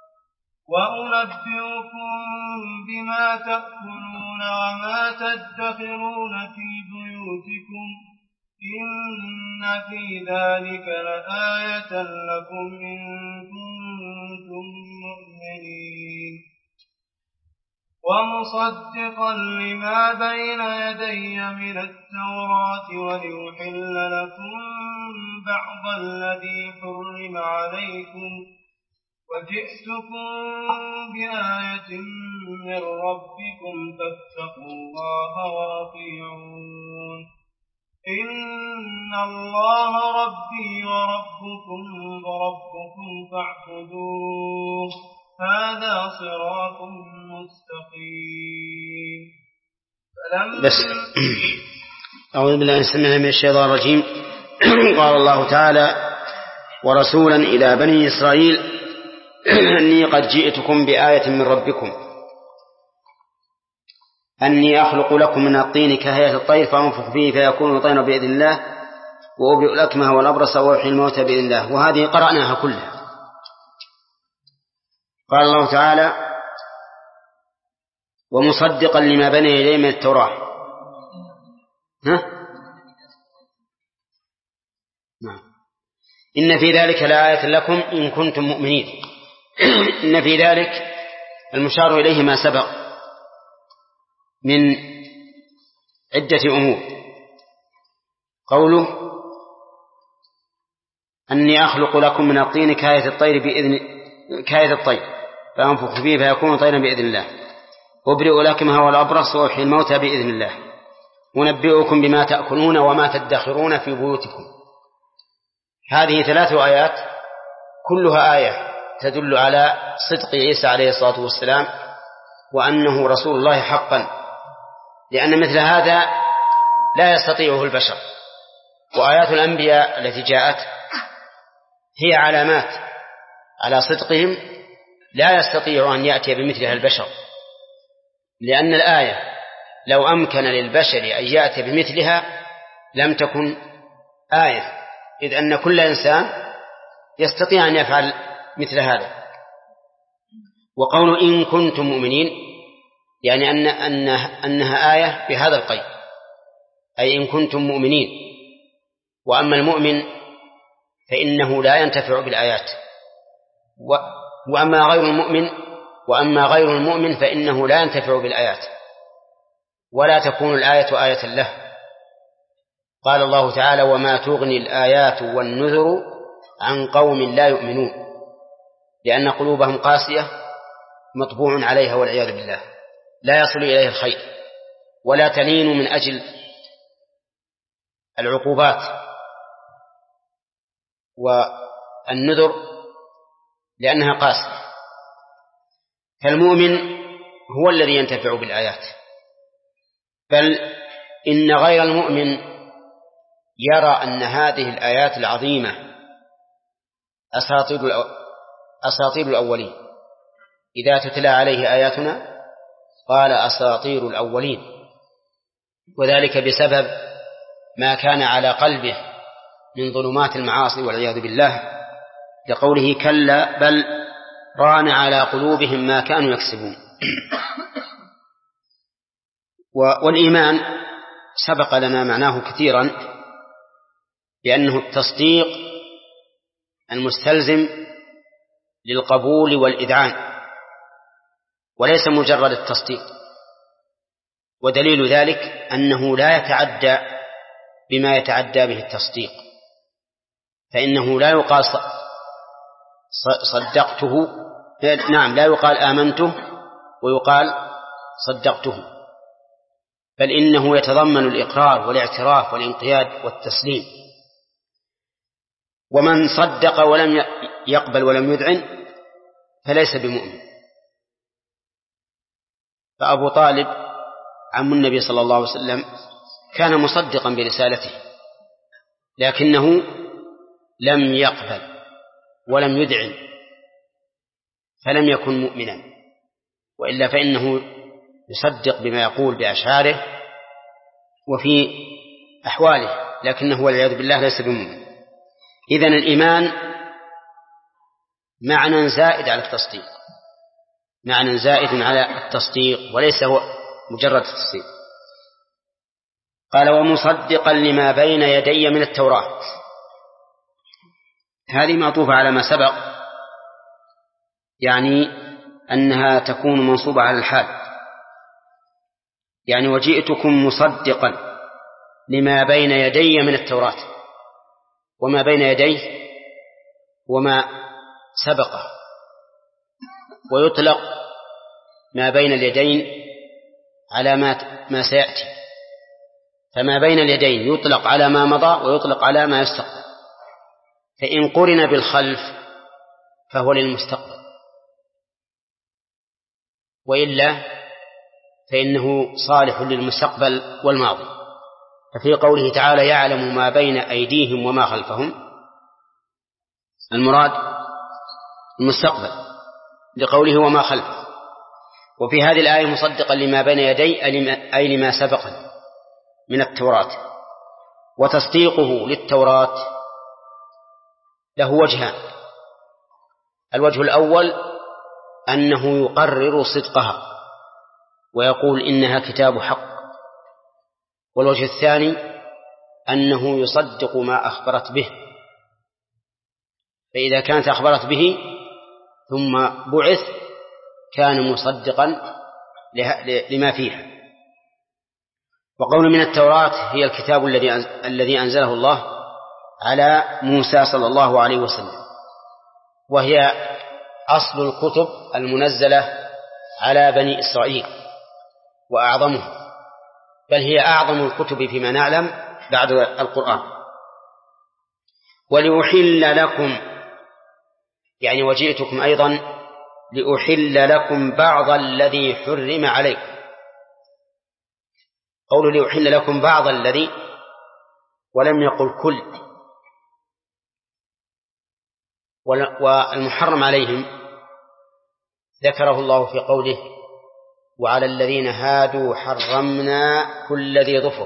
D: وأنبئكم بما تأكلون وما تدخرون في بيوتكم إن في ذلك لآية لكم إن كنتم مؤمنين ومصدقا لما بين يدي من التوراة ولأحل لكم بعض الذي حرم عليكم وجئتكم بآية من ربكم فاتقوا الله وأطيعون إن الله ربي وربكم وربكم فاعبدوه هذا صراط مستقيم.
A: بس أعوذ بالله من الشيطان الرجيم. قال الله تعالى ورسولا إلى بني إسرائيل أني قد جئتكم بآية من ربكم أني أخلق لكم من الطين كهيئة الطير فأنفخ فيه فيكون طيرا بإذن الله وأبرئ الأكمه والأبرص وأحيي الموتى بإذن الله. وهذه قرأناها كلها. قال الله تعالى ومصدقا لما بين يديه من التوراة. ها؟ نعم. إن في ذلك لآية لكم إن كنتم مؤمنين. إن في ذلك المشار إليه ما سبق من عدة أمور. قوله أني أخلق لكم من الطين كهيئة الطير بإذن كهيئة الطير فأنفخ فيه فيكون طيرا بإذن الله وأبرئ الأكمه والأبرص وأحيي الموتى بإذن الله ونبئكم بما تأكلون وما تدخرون في بيوتكم. هذه ثلاث آيات كلها آية تدل على صدق عيسى عليه الصلاة والسلام وأنه رسول الله حقا، لأن مثل هذا لا يستطيعه البشر. وآيات الأنبياء التي جاءت هي علامات على صدقهم لا يستطيع أن يأتي بمثلها البشر، لأن الآية لو أمكن للبشر أن يأتي بمثلها لم تكن آية، إذ أن كل إنسان يستطيع أن يفعل مثل هذا. وقول إن كنتم مؤمنين يعني أن أنها, أنها آية بهذا القيد، أي إن كنتم مؤمنين. وأما المؤمن فإنه لا ينتفع بالآيات، وأما غير المؤمن وأما غير المؤمن فإنه لا ينتفع بالآيات ولا تكون الآية آية له. قال الله تعالى وما تغني الآيات والنذر عن قوم لا يؤمنون، لأن قلوبهم قاسية مطبوع عليها والعياذ بالله، لا يصل إليه الخير ولا تلين من أجل العقوبات. والنذر لأنها قاسية. فالمؤمن هو الذي ينتفع بالآيات، بل إن غير المؤمن يرى أن هذه الآيات العظيمة أساطير أساطير الأولين. إذا تتلى عليه آياتنا قال أساطير الأولين، وذلك بسبب ما كان على قلبه من ظلمات المعاصي والعياذ بالله، لقوله كلا بل ران على قلوبهم ما كانوا يكسبون. والإيمان سبق لنا معناه كثيرا بأنه التصديق المستلزم للقبول والإذعان وليس مجرد التصديق. ودليل ذلك أنه لا يتعدى بما يتعدى به التصديق، فإنه لا يقال صدقته، نعم لا يقال آمنته ويقال صدقته، بل إنه يتضمن الإقرار والاعتراف والانقياد والتسليم. ومن صدق ولم يقبل ولم يذعن فليس بمؤمن. فأبو طالب عم النبي صلى الله عليه وسلم كان مصدقا برسالته، لكنه لم يقبل ولم يذعن فلم يكن مؤمنا، وإلا فإنه يصدق بما يقول بأشعاره وفي أحواله، لكنه والعياذ بالله ليس بمؤمن. إذن الإيمان معنى زائد على التصديق، معنى زائد على التصديق وليس هو مجرد التصديق. قال ومصدقا لما بين يدي من التوراة، هذه معطوفة على ما سبق، يعني أنها تكون منصوبة على الحال، يعني وجئتكم مصدقا لما بين يدي من التوراة، وما بين يديه وما سبقه، ويطلق ما بين اليدين على ما سيأتي، فما بين اليدين يطلق على ما مضى ويطلق على ما يستقبل، فإن قرن بالخلف فهو للمستقبل، وإلا فإنه صالح للمستقبل والماضي. ففي قوله تعالى يعلم ما بين أيديهم وما خلفهم المراد المستقبل لقوله وما خلفه. وفي هذه الآية مصدقا لما بين يدي أي لما سبق من التوراة. وتصديقه للتوراة له وجهان: الوجه الأول أنه يقرر صدقها ويقول إنها كتاب حق، والوجه الثاني أنه يصدق ما أخبرت به، فإذا كانت أخبرت به ثم بعث كان مصدقا لما فيها. وقول من التوراة هي الكتاب الذي أنزله الله على موسى صلى الله عليه وسلم، وهي أصل الكتب المنزلة على بني إسرائيل وأعظمها، بل هي أعظم الكتب فيما نعلم بعد القرآن. ولأحل لكم، يعني وجئتكم أيضا لأحل لكم بعض الذي حرم عليكم. قول لأحل لكم بعض الذي ولم يقل كل، والمحرم عليهم ذكره الله في قوله وعلى الذين هادوا حرمنا كل ذي ظفر،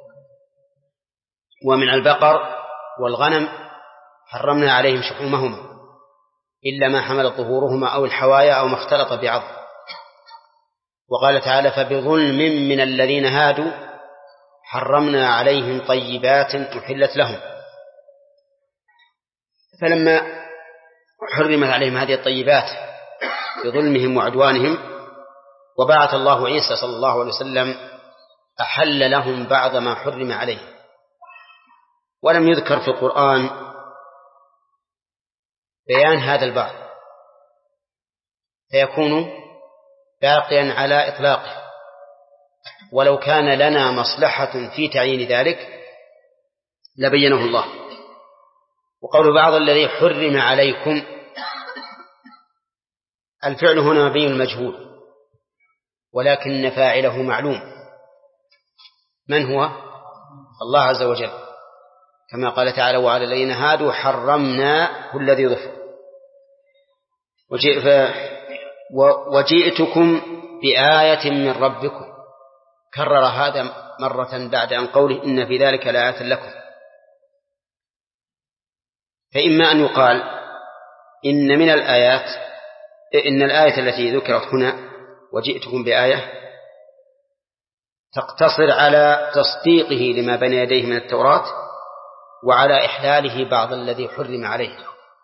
A: ومن البقر والغنم حرمنا عليهم شحومهما إلا ما حملت ظهورهما أو الحوايا أو ما اختلط بعظم. وقال تعالى فبظلم من الذين هادوا حرمنا عليهم طيبات أحلت لهم. فلما حرمت عليهم هذه الطيبات بظلمهم وعدوانهم وبعث الله عيسى صلى الله عليه وسلم أحل لهم بعض ما حرم عليهم، ولم يذكر في القرآن بيان هذا البعض، فيكون باقيا على إطلاقه، ولو كان لنا مصلحة في تعيين ذلك لبينه الله. وقول بعض الذي حرم عليكم، الفعل هنا مبني المجهول، ولكن فاعله معلوم، من هو؟ الله عز وجل، كما قال تعالى وعلى الذين هادوا حرمنا كل ذي ظفر. وجئتكم بآية من ربكم، كرر هذا مرة بعد أن قوله إن في ذلك لآية لكم. فإما أن يقال إن من الآيات إن الآية التي ذكرت هنا وجئتكم بآية تقتصر على تصديقه لما بين يديه من التوراة وعلى إحلاله بعض الذي حرم عليه،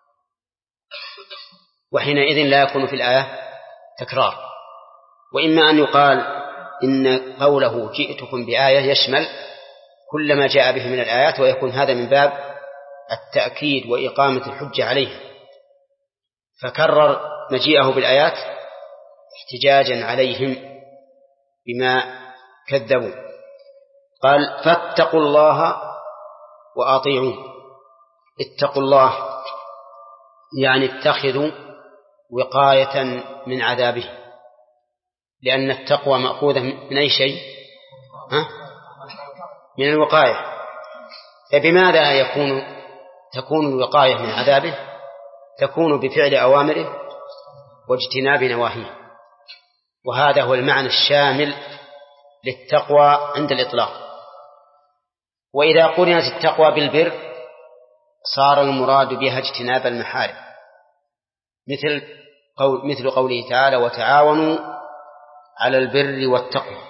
A: وحينئذ لا يكون في الآية تكرار. وإما أن يقال إن قوله جئتكم بآية يشمل كل ما جاء به من الآيات، ويكون هذا من باب التأكيد وإقامة الحجة عليه، فكرر مجيئه بالآيات احتجاجا عليهم بما كذبوا. قال فاتقوا الله وأطيعون، اتقوا الله يعني اتخذوا وقاية من عذابه، لأن التقوى مأخوذة من أي شيء؟ ها؟ من الوقاية. فبماذا يكون تكون الوقاية من عذابه؟ تكون بفعل أوامره واجتناب نواهيه، وهذا هو المعنى الشامل للتقوى عند الإطلاق. وإذا قرنت التقوى بالبر صار المراد بها اجتناب المحارم، مثل قول مثل قوله تعالى: وتعاونوا على البر والتقوى.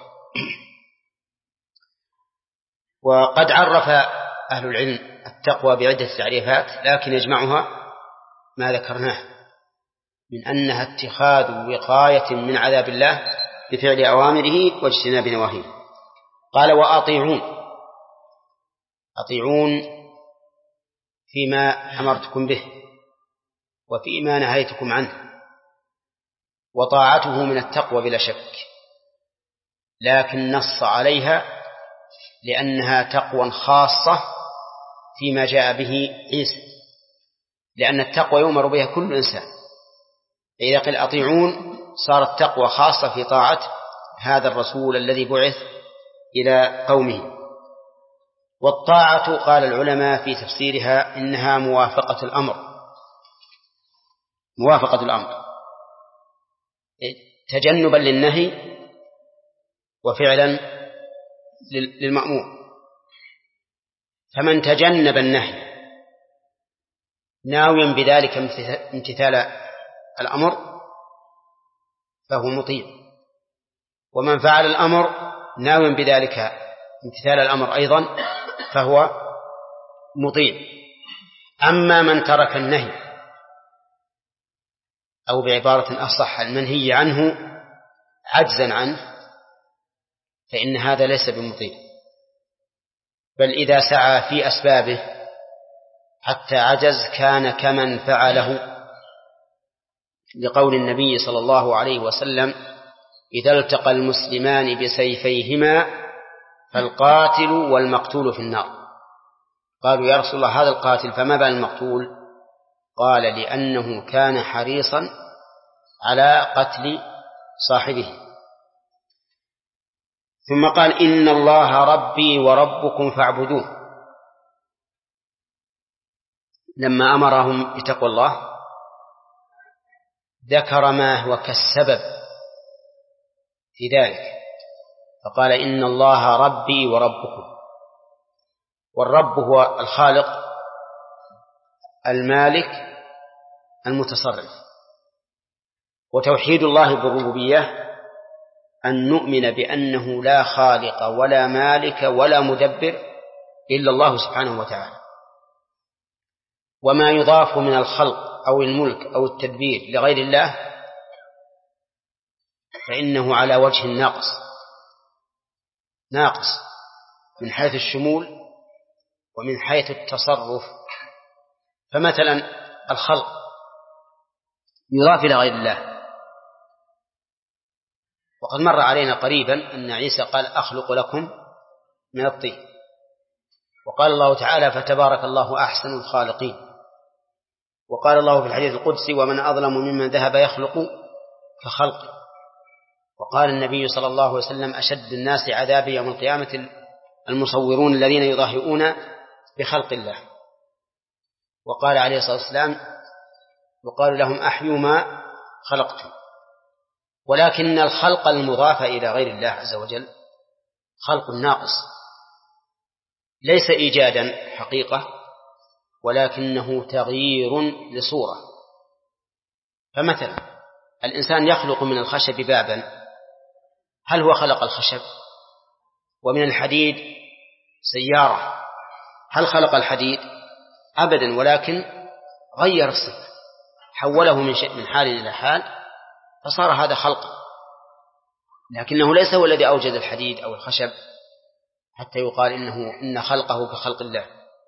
A: وقد عرف أهل العلم التقوى بعدة تعريفات، لكن يجمعها ما ذكرناه من أنها اتخاذ وقاية من عذاب الله بفعل أوامره واجتناب نواهيه. قال: وأطيعون، أطيعون فيما أمرتكم به وفيما نهيتكم عنه، وطاعته من التقوى بلا شك، لكن نص عليها لأنها تقوى خاصة فيما جاء به عيسى، لأن التقوى يؤمر بها كل إنسان. إذا قيل أطيعون صارت تقوى خاصة في طاعة هذا الرسول الذي بعث إلى قومه. والطاعة قال العلماء في تفسيرها إنها موافقة الأمر، موافقة الأمر تجنبا للنهي وفعلا للمأمور. فمن تجنب النهي ناويا بذلك امتثال الأمر فهو مطيع، ومن فعل الأمر ناويا بذلك امتثال الأمر أيضا فهو مطيع. أما من ترك النهي، أو بعبارة أصح المنهي عنه عجزا عنه، فإن هذا ليس بمطيع، بل إذا سعى في أسبابه حتى عجز كان كمن فعله، لقول النبي صلى الله عليه وسلم: إذا التقى المسلمان بسيفيهما فالقاتل والمقتول في النار. قالوا: يا رسول الله، هذا القاتل فما بال المقتول؟ قال: لأنه كان حريصا على قتل صاحبه. ثم قال: إن الله ربي وربكم فاعبدوه. لما أمرهم بتقوى الله ذكر ما هو كالسبب في ذلك، فقال: إن الله ربي وربكم. والرب هو الخالق المالك المتصرف. وتوحيد الله بالربوبية أن نؤمن بأنه لا خالق ولا مالك ولا مدبر إلا الله سبحانه وتعالى، وما يضاف من الخلق أو الملك أو التدبير لغير الله فإنه على وجه ناقص، ناقص من حيث الشمول ومن حيث التصرف. فمثلا الخلق يضاف إلى غير الله، وقد مر علينا قريبا أن عيسى قال: أخلق لكم من الطين. وقال الله تعالى: فتبارك الله أحسن الخالقين. وقال الله في الحديث القدسي: ومن أظلم ممن ذهب يخلق كخلقه. وقال النبي صلى الله عليه وسلم: أشد الناس عذابا يوم القيامة المصورون الذين يضاهئون بخلق الله. وقال عليه الصلاة والسلام: وقال لهم: أحيوا ما خلقتم. ولكن الخلق المضاف إلى غير الله عز وجل خلق ناقص، ليس إيجادا حقيقة، ولكنه تغيير لصورة. فمثلا الإنسان يخلق من الخشب بابا، هل هو خلق الخشب؟ ومن الحديد سيارة، هل خلق الحديد؟ أبدا، ولكن غير الصفة، حوله من شيء من حال إلى حال فصار هذا خلق، لكنه ليس هو الذي أوجد الحديد أو الخشب حتى يقال إنه إن خلقه كخلق الله.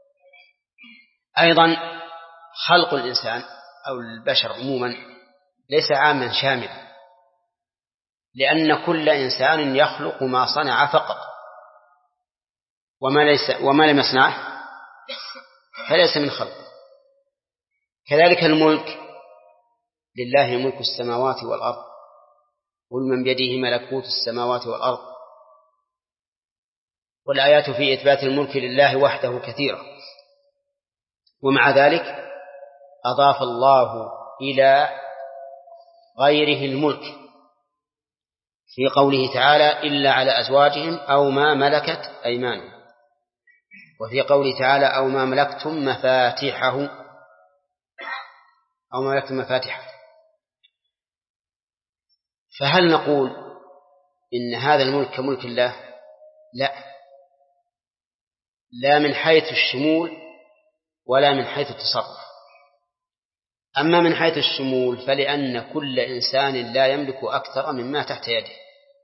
A: أيضا خلق الإنسان أو البشر عموما ليس عاما شاملا، لأن كل إنسان يخلق ما صنع فقط، وما, ليس وما لم يصنعه فليس من خلق. كذلك الملك لله ملك السماوات والأرض قل من بيده ملكوت السماوات والأرض. والآيات في إثبات الملك لله وحده كثيرة، ومع ذلك أضاف الله إلى غيره الملك في قوله تعالى إلا على أزواجهم أو ما ملكت أيمانهم، وفي قوله تعالى أو ما ملكتم مفاتيحه أو ما ملكتم مفاتيحه. فهل نقول إن هذا الملك كملك الله؟ لا، لا من حيث الشمول ولا من حيث التصرف. أما من حيث الشمول فلأن كل إنسان لا يملك أكثر مما تحت يده،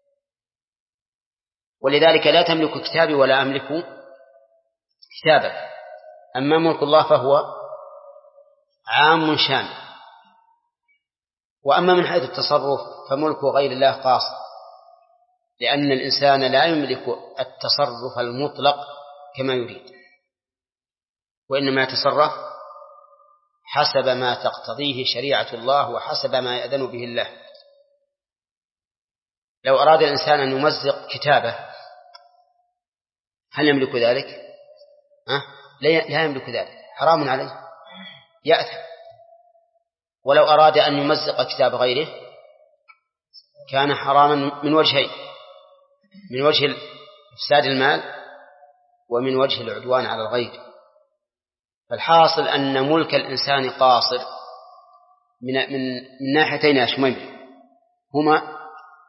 A: ولذلك لا تملك كتابي ولا أملك كتابك. أما ملك الله فهو عام شامل. وأما من حيث التصرف فملك غير الله قاصر، لأن الإنسان لا يملك التصرف المطلق كما يريد، وإنما يتصرف حسب ما تقتضيه شريعة الله وحسب ما يأذن به الله. لو أراد الإنسان أن يمزق كتابه هل يملك ذلك؟ أه؟ لا يملك ذلك، حرام عليه، يأثم. ولو أراد أن يمزق كتاب غيره كان حراما من وجهين: من وجه إفساد المال ومن وجه العدوان على الغير. فالحاصل أن ملك الإنسان قاصر من من ناحيتين يا شميم، هما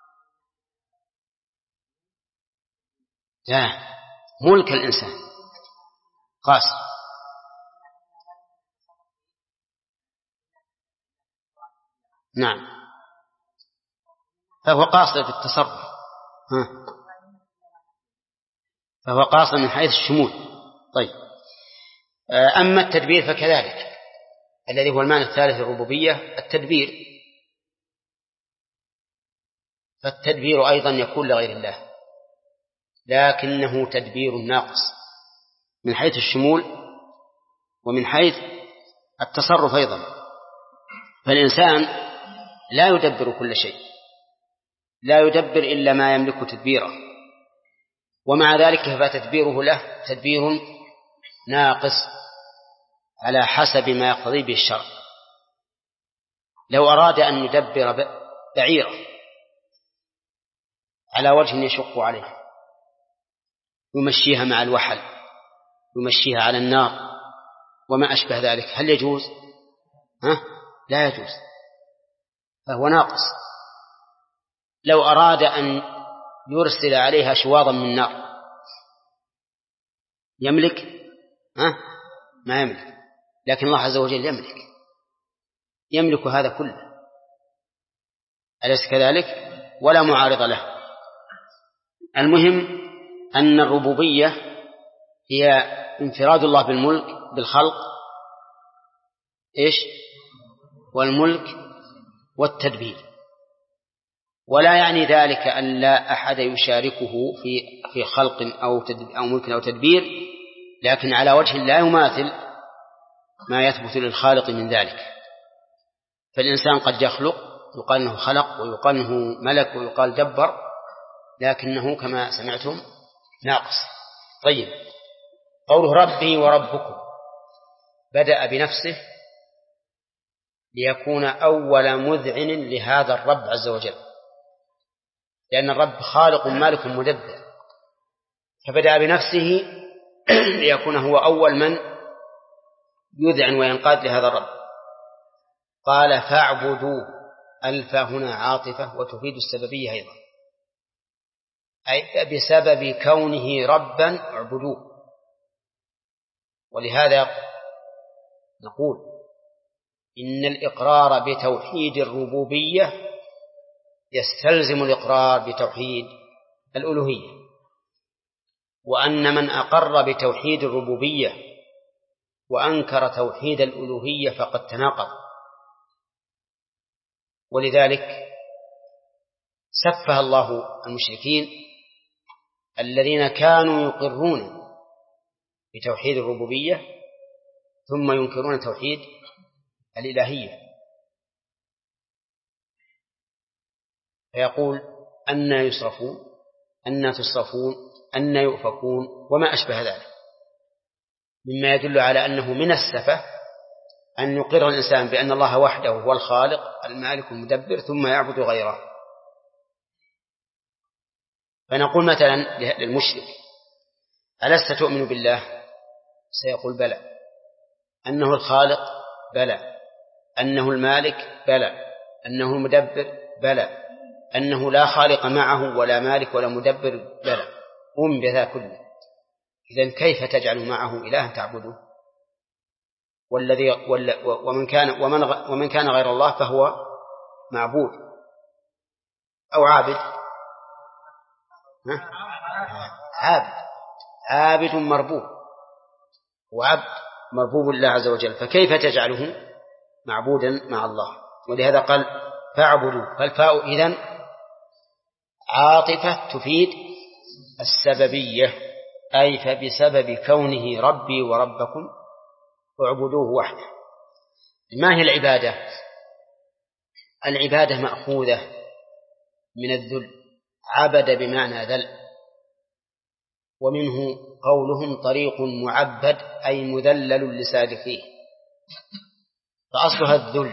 A: لا ملك الإنسان قاصر. نعم، فهو قاصر في التصرف، ها. فهو قاصر من حيث الشمول. طيب، أما التدبير فكذلك، الذي هو المعنى الثالث الربوبية التدبير، فالتدبير أيضا يكون لغير الله، لكنه تدبير ناقص من حيث الشمول ومن حيث التصرف أيضا. فالإنسان لا يدبر كل شيء، لا يدبر إلا ما يملك تدبيره، ومع ذلك فتدبيره له تدبير ناقص على حسب ما يقتضي به الشرع. لو أراد أن يدبر بعيرة على وجه يشق عليه، يمشيها مع الوحل، يمشيها على النار وما أشبه ذلك، هل يجوز؟ ها؟ لا يجوز، فهو ناقص. لو أراد أن يرسل عليها شواظا من نار يملك؟ ها؟ ما يملك. لكن الله عز وجل يملك، يملك هذا كله، أليس كذلك؟ ولا معارض له. المهم أن الربوبية هي انفراد الله بالملك بالخلق إيش؟ والملك والتدبير، ولا يعني ذلك أن لا أحد يشاركه في في خلق أو أو ملك أو تدبير، لكن على وجه لا يماثل ما يثبت للخالق من ذلك. فالإنسان قد يخلق، يقال أنه خلق، ويقال أنه ملك، ويقال دبر، لكنه كما سمعتم ناقص. طيب، قوله ربي وربكم بدأ بنفسه ليكون أول مذعن لهذا الرب عز وجل، لأن الرب خالق مالك مدبر، فبدأ بنفسه ليكون هو أول من يذعن وينقاد لهذا الرب. قال فاعبدوه، ألف هنا عاطفة وتفيد السببية أيضا، أي بسبب كونه ربا اعبدوه. ولهذا نقول إن الإقرار بتوحيد الربوبية يستلزم الإقرار بتوحيد الألوهية، وأن من أقر بتوحيد الربوبية وأنكر توحيد الألوهية فقد تناقض. ولذلك سفه الله المشركين الذين كانوا يقرون بتوحيد الربوبية ثم ينكرون توحيد الإلهية، فيقول أن يصرفون أن تصرفون أن يؤفكون وما أشبه ذلك، مما يدل على أنه من السفة أن يقر الإنسان بأن الله وحده هو الخالق المالك المدبر ثم يعبد غيره. فنقول مثلا للمشرك: ألست تؤمن بالله؟ سيقول: بلى. أنه الخالق؟ بلى. أنه المالك؟ بلى. أنه المدبر؟ بلى. أنه لا خالق معه ولا مالك ولا مدبر؟ بلى. أم بذا كله. إذن كيف تجعل معه إلها تعبده؟ والذي ومن كان ومن ومن كان غير الله فهو معبود أو عابد. ها؟ عابد عابد مربوب، وعبد مربوب الله عز وجل، فكيف تجعله معبودا مع الله؟ ولهذا قال: فاعبدوا. فالفاء إذن عاطفة تفيد السببية، أي فبسبب كونه ربي وربكم واعبدوه وحده. ما هي العبادة؟ العبادة مأخوذة من الذل، عبد بمعنى ذل، ومنه قولهم طريق معبد أي مذلل لسالكيه، فأصلها الذل،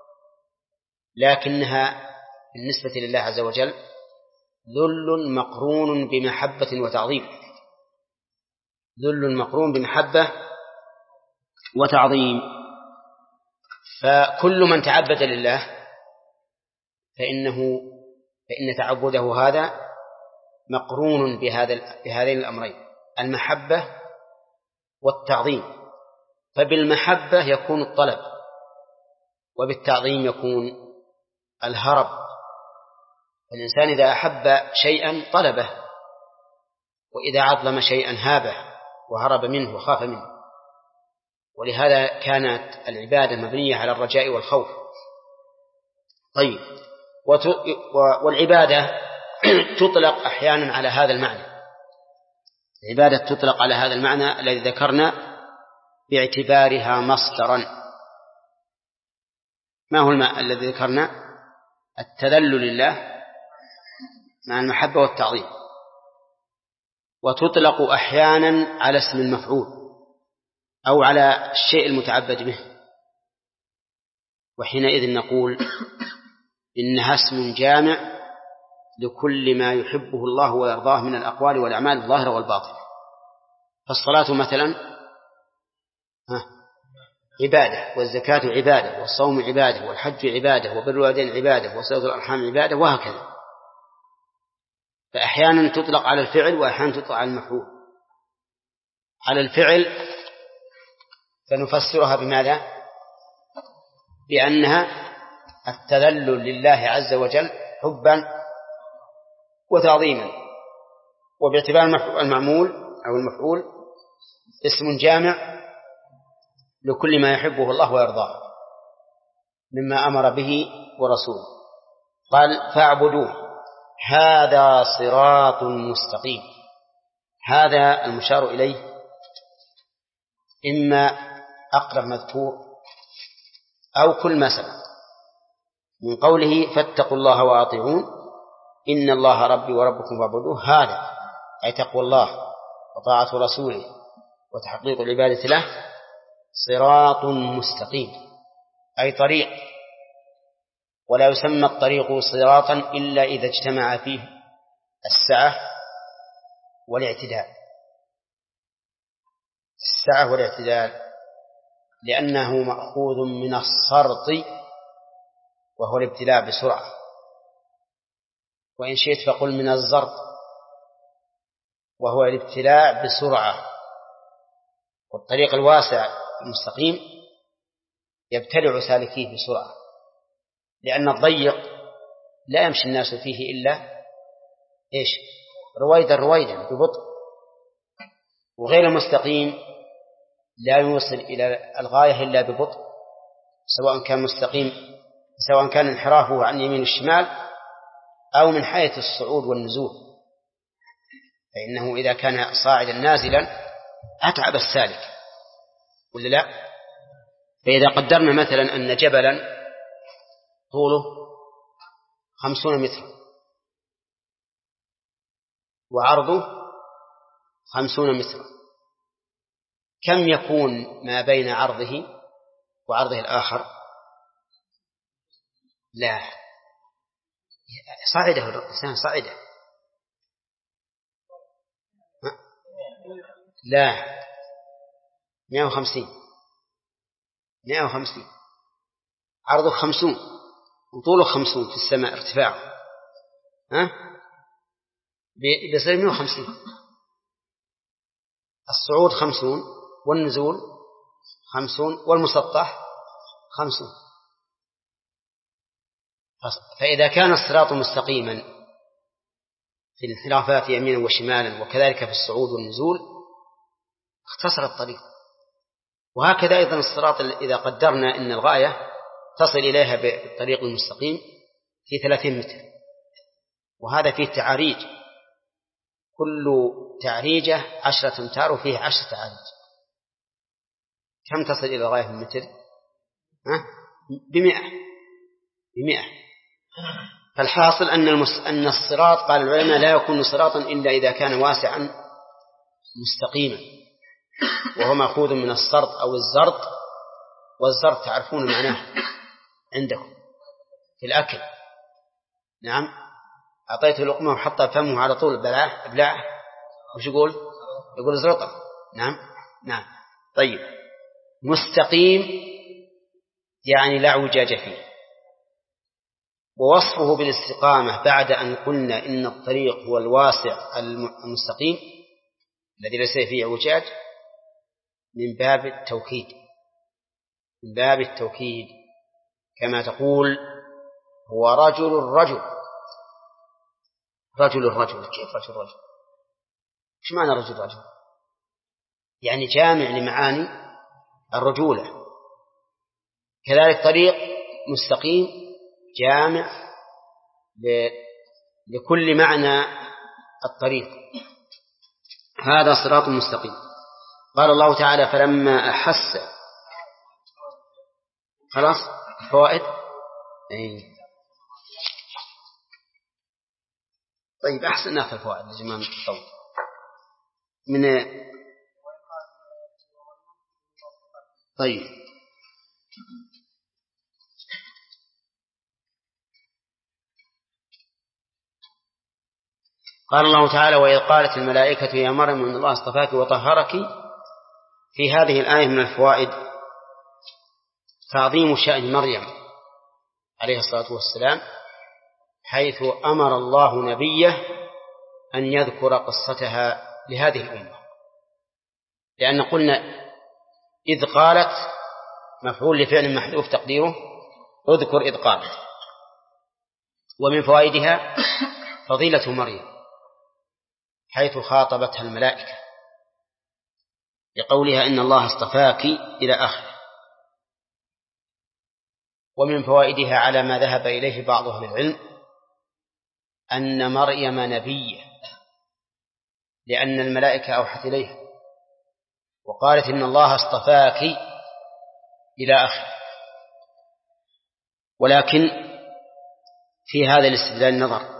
A: لكنها بالنسبة لله عز وجل ذل مقرون بمحبة وتعظيم، ذل مقرون بمحبة وتعظيم. فكل من تعبد لله فإنه فإن تعبده هذا مقرون بهذا بهذين الأمرين، المحبة والتعظيم. فبالمحبة يكون الطلب، وبالتعظيم يكون الهرب. الإنسان إذا أحب شيئا طلبه، وإذا عظم شيئا هابه وهرب منه وخاف منه. ولهذا كانت العبادة مبنية على الرجاء والخوف. طيب، والعبادة تطلق أحيانا على هذا المعنى، العبادة تطلق على هذا المعنى الذي ذكرنا باعتبارها مصدرا. ما هو المعنى الذي ذكرنا؟ التذلل لله مع المحبة والتعظيم. وتطلق أحيانا على اسم المفعول أو على الشيء المتعبد به، وحينئذ نقول إنها اسم جامع لكل ما يحبه الله ويرضاه من الأقوال والأعمال الظاهرة والباطنة. فالصلاة مثلا عبادة، والزكاة عبادة، والصوم عبادة، والحج عبادة، وبر الوالدين عبادة، وصلة الأرحام عبادة، وهكذا. فأحيانا تطلق على الفعل وأحيانا تطلق على المفعول. على الفعل فنفسرها بماذا؟ بأنها التذلل لله عز وجل حبا وتعظيما. وباعتبار المعمول أو المفعول اسم جامع لكل ما يحبه الله ويرضاه مما أمر به ورسوله. قال: فاعبدوه هذا صراط مستقيم. هذا المشار إليه إما أقرب مذكور أو كل ما سبق من قوله: فاتقوا الله وأطيعون إن الله ربي وربكم فاعبدوه. هذا أي تقوى الله وطاعة رسوله وتحقيق العبادة له صراط مستقيم، أي طريق. ولا يسمى الطريق صراطا إلا إذا اجتمع فيه السعة والاعتدال، السعة والاعتدال، لأنه مأخوذ من السرط وهو الابتلاء بسرعة، وإن شئت فقل من الزرط وهو الابتلاء بسرعة. والطريق الواسع المستقيم يبتلع سالكيه بسرعة، لأن الضيق لا يمشي الناس فيه إلا إيش؟ رويدا رويدا ببطء. وغير المستقيم لا يوصل إلى الغاية إلا ببطء، سواء كان مستقيم سواء كان انحرافه عن يمين الشمال أو من حيث الصعود والنزول، فإنه إذا كان صاعدا نازلا أتعب السالك ولا لا؟ فإذا قدرنا مثلا أن جبلا طوله خمسون مترا وعرضه خمسون مترا، كم يكون ما بين عرضه وعرضه الآخر؟ لا، صعده الإنسان صعده، لا، مئة وخمسين مئة وخمسين عرضه خمسون وطوله خمسون في السماء ارتفاعه، ها بيصير مئة وخمسين. الصعود خمسون والنزول خمسون والمسطح خمسون. فإذا كان الصراط مستقيما في الانحرافات يمينا وشمالا وكذلك في الصعود والنزول اختصر الطريق. وهكذا أيضا الصراط إذا قدرنا أن الغاية تصل إليها بالطريق المستقيم في ثلاثين متر، وهذا فيه تعاريج، كل تعريجة عشرة أمتار وفيه عشرة تعاريج، كم تصل إلى الغاية في المتر؟ ها؟ بمئة بمئة. فالحاصل أن, المس... أن الصراط قال العلماء لا يكون صراطا إلا إذا كان واسعا مستقيما، وهو مأخوذ من الصرط أو الزرط، والزرط تعرفون معناه عندكم في الأكل. نعم، أعطيته لقمة وحطها فمه على طول بلعه أبلعه، وش يقول؟ يقول زرطة. نعم نعم. طيب، مستقيم يعني لا اعوجاج فيه. ووصفه بالاستقامة بعد أن قلنا إن الطريق هو الواسع المستقيم الذي ليس فيه اعوجاج من باب التوكيد، من باب التوكيد كما تقول هو رجل الرجل رجل الرجل. كيف رجل الرجل؟ ايش معنى رجل الرجل؟ يعني جامع لمعاني الرجولة. كذلك طريق مستقيم جامع لكل معنى الطريق، هذا صراط مستقيم. قال الله تعالى فلما أحس. خلاص الفوائد. أي. طيب أحسن ناخذ الفوائد يا جماعة الطول من. طيب قال الله تعالى وإذ قالت الملائكة يا مريم إن الله اصطفاك وطهرك. في هذه الآية من الفوائد تعظيم شأن مريم عليه الصلاة والسلام، حيث أمر الله نبيه أن يذكر قصتها لهذه الأمة، لأن قلنا إذ قالت مفعول لفعل محذوف تقديره اذكر إذ قالت. ومن فوائدها فضيلة مريم حيث خاطبتها الملائكة لقولها إن الله اصطفاك إلى آخره. ومن فوائدها على ما ذهب إليه بعض أهل العلم أن مريم نبية، لأن الملائكة أوحت إليها وقالت إن الله اصطفاك إلى آخره. ولكن في هذا الاستدلال نظر،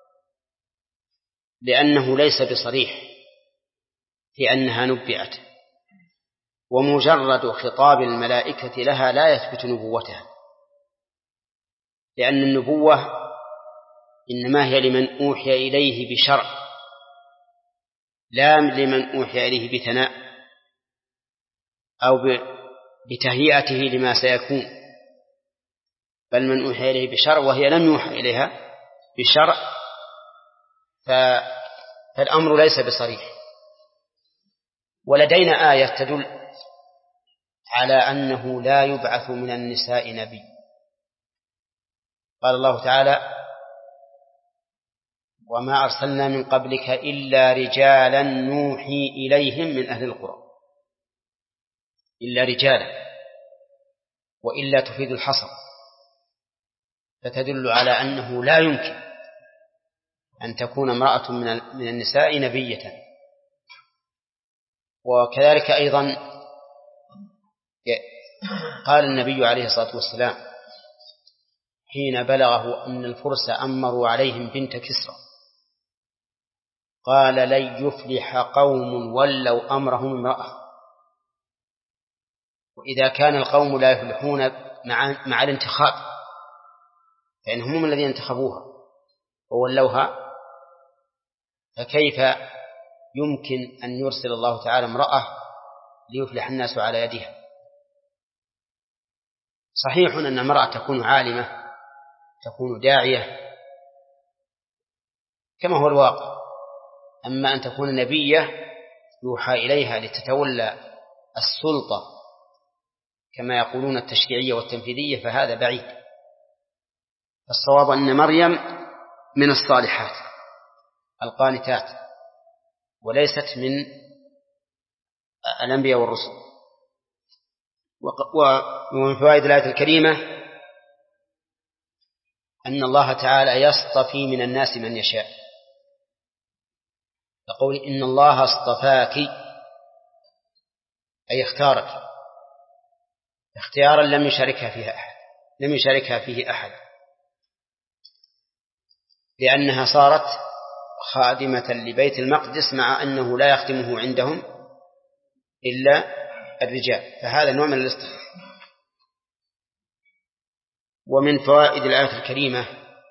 A: لأنه ليس بصريح في أنها نبئت، ومجرد خطاب الملائكة لها لا يثبت نبوتها، لأن النبوة إنما هي لمن أوحي إليه بشرع، لا لمن أوحي إليه بثناء أو بتهيئته لما سيكون، بل من أوحي إليه بشرع وهي لم يوحى إليها بشرع، فالأمر ليس بصريح. ولدينا آية تدل على أنه لا يبعث من النساء نبي. قال الله تعالى وما أرسلنا من قبلك إلا رجالا نوحي إليهم من أهل القرى، إلا رجالا، وإلا تفيد الحصر، فتدل على أنه لا يمكن أن تكون امرأة من النساء نبية. وكذلك أيضا قال النبي عليه الصلاة والسلام حين بلغه أن الفرس أمروا عليهم بنت كسرى قال لن يفلح قوم ولوا أمرهم امرأة. وإذا كان القوم لا يفلحون مع, مع الانتخاب فإنهم هم الذين انتخبوها وولوها، فكيف يمكن أن يرسل الله تعالى امرأة ليفلح الناس على يدها؟ صحيح أن المرأة تكون عالمة تكون داعية كما هو الواقع، أما أن تكون نبية يوحى إليها لتتولى السلطة كما يقولون التشريعية والتنفيذية فهذا بعيد. الصواب أن مريم من الصالحات القانتات وليست من الأنبياء والرسل. ومن فوائد الآية الكريمة أن الله تعالى يصطفي من الناس من يشاء، يقول إن الله اصطفاك أي اختارك اختيارا لم يشاركها فيها أحد لم يشاركها فيه أحد لأنها صارت خادمة لبيت المقدس مع أنه لا يخدمه عندهم إلا الرجال، فهذا نوع من الاصطفاء. ومن فوائد الآية الكريمة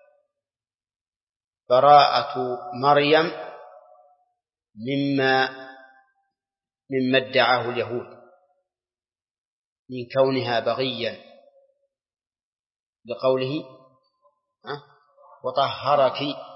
A: براءة مريم مما مما ادعاه اليهود من كونها بغيا بقوله وطهرك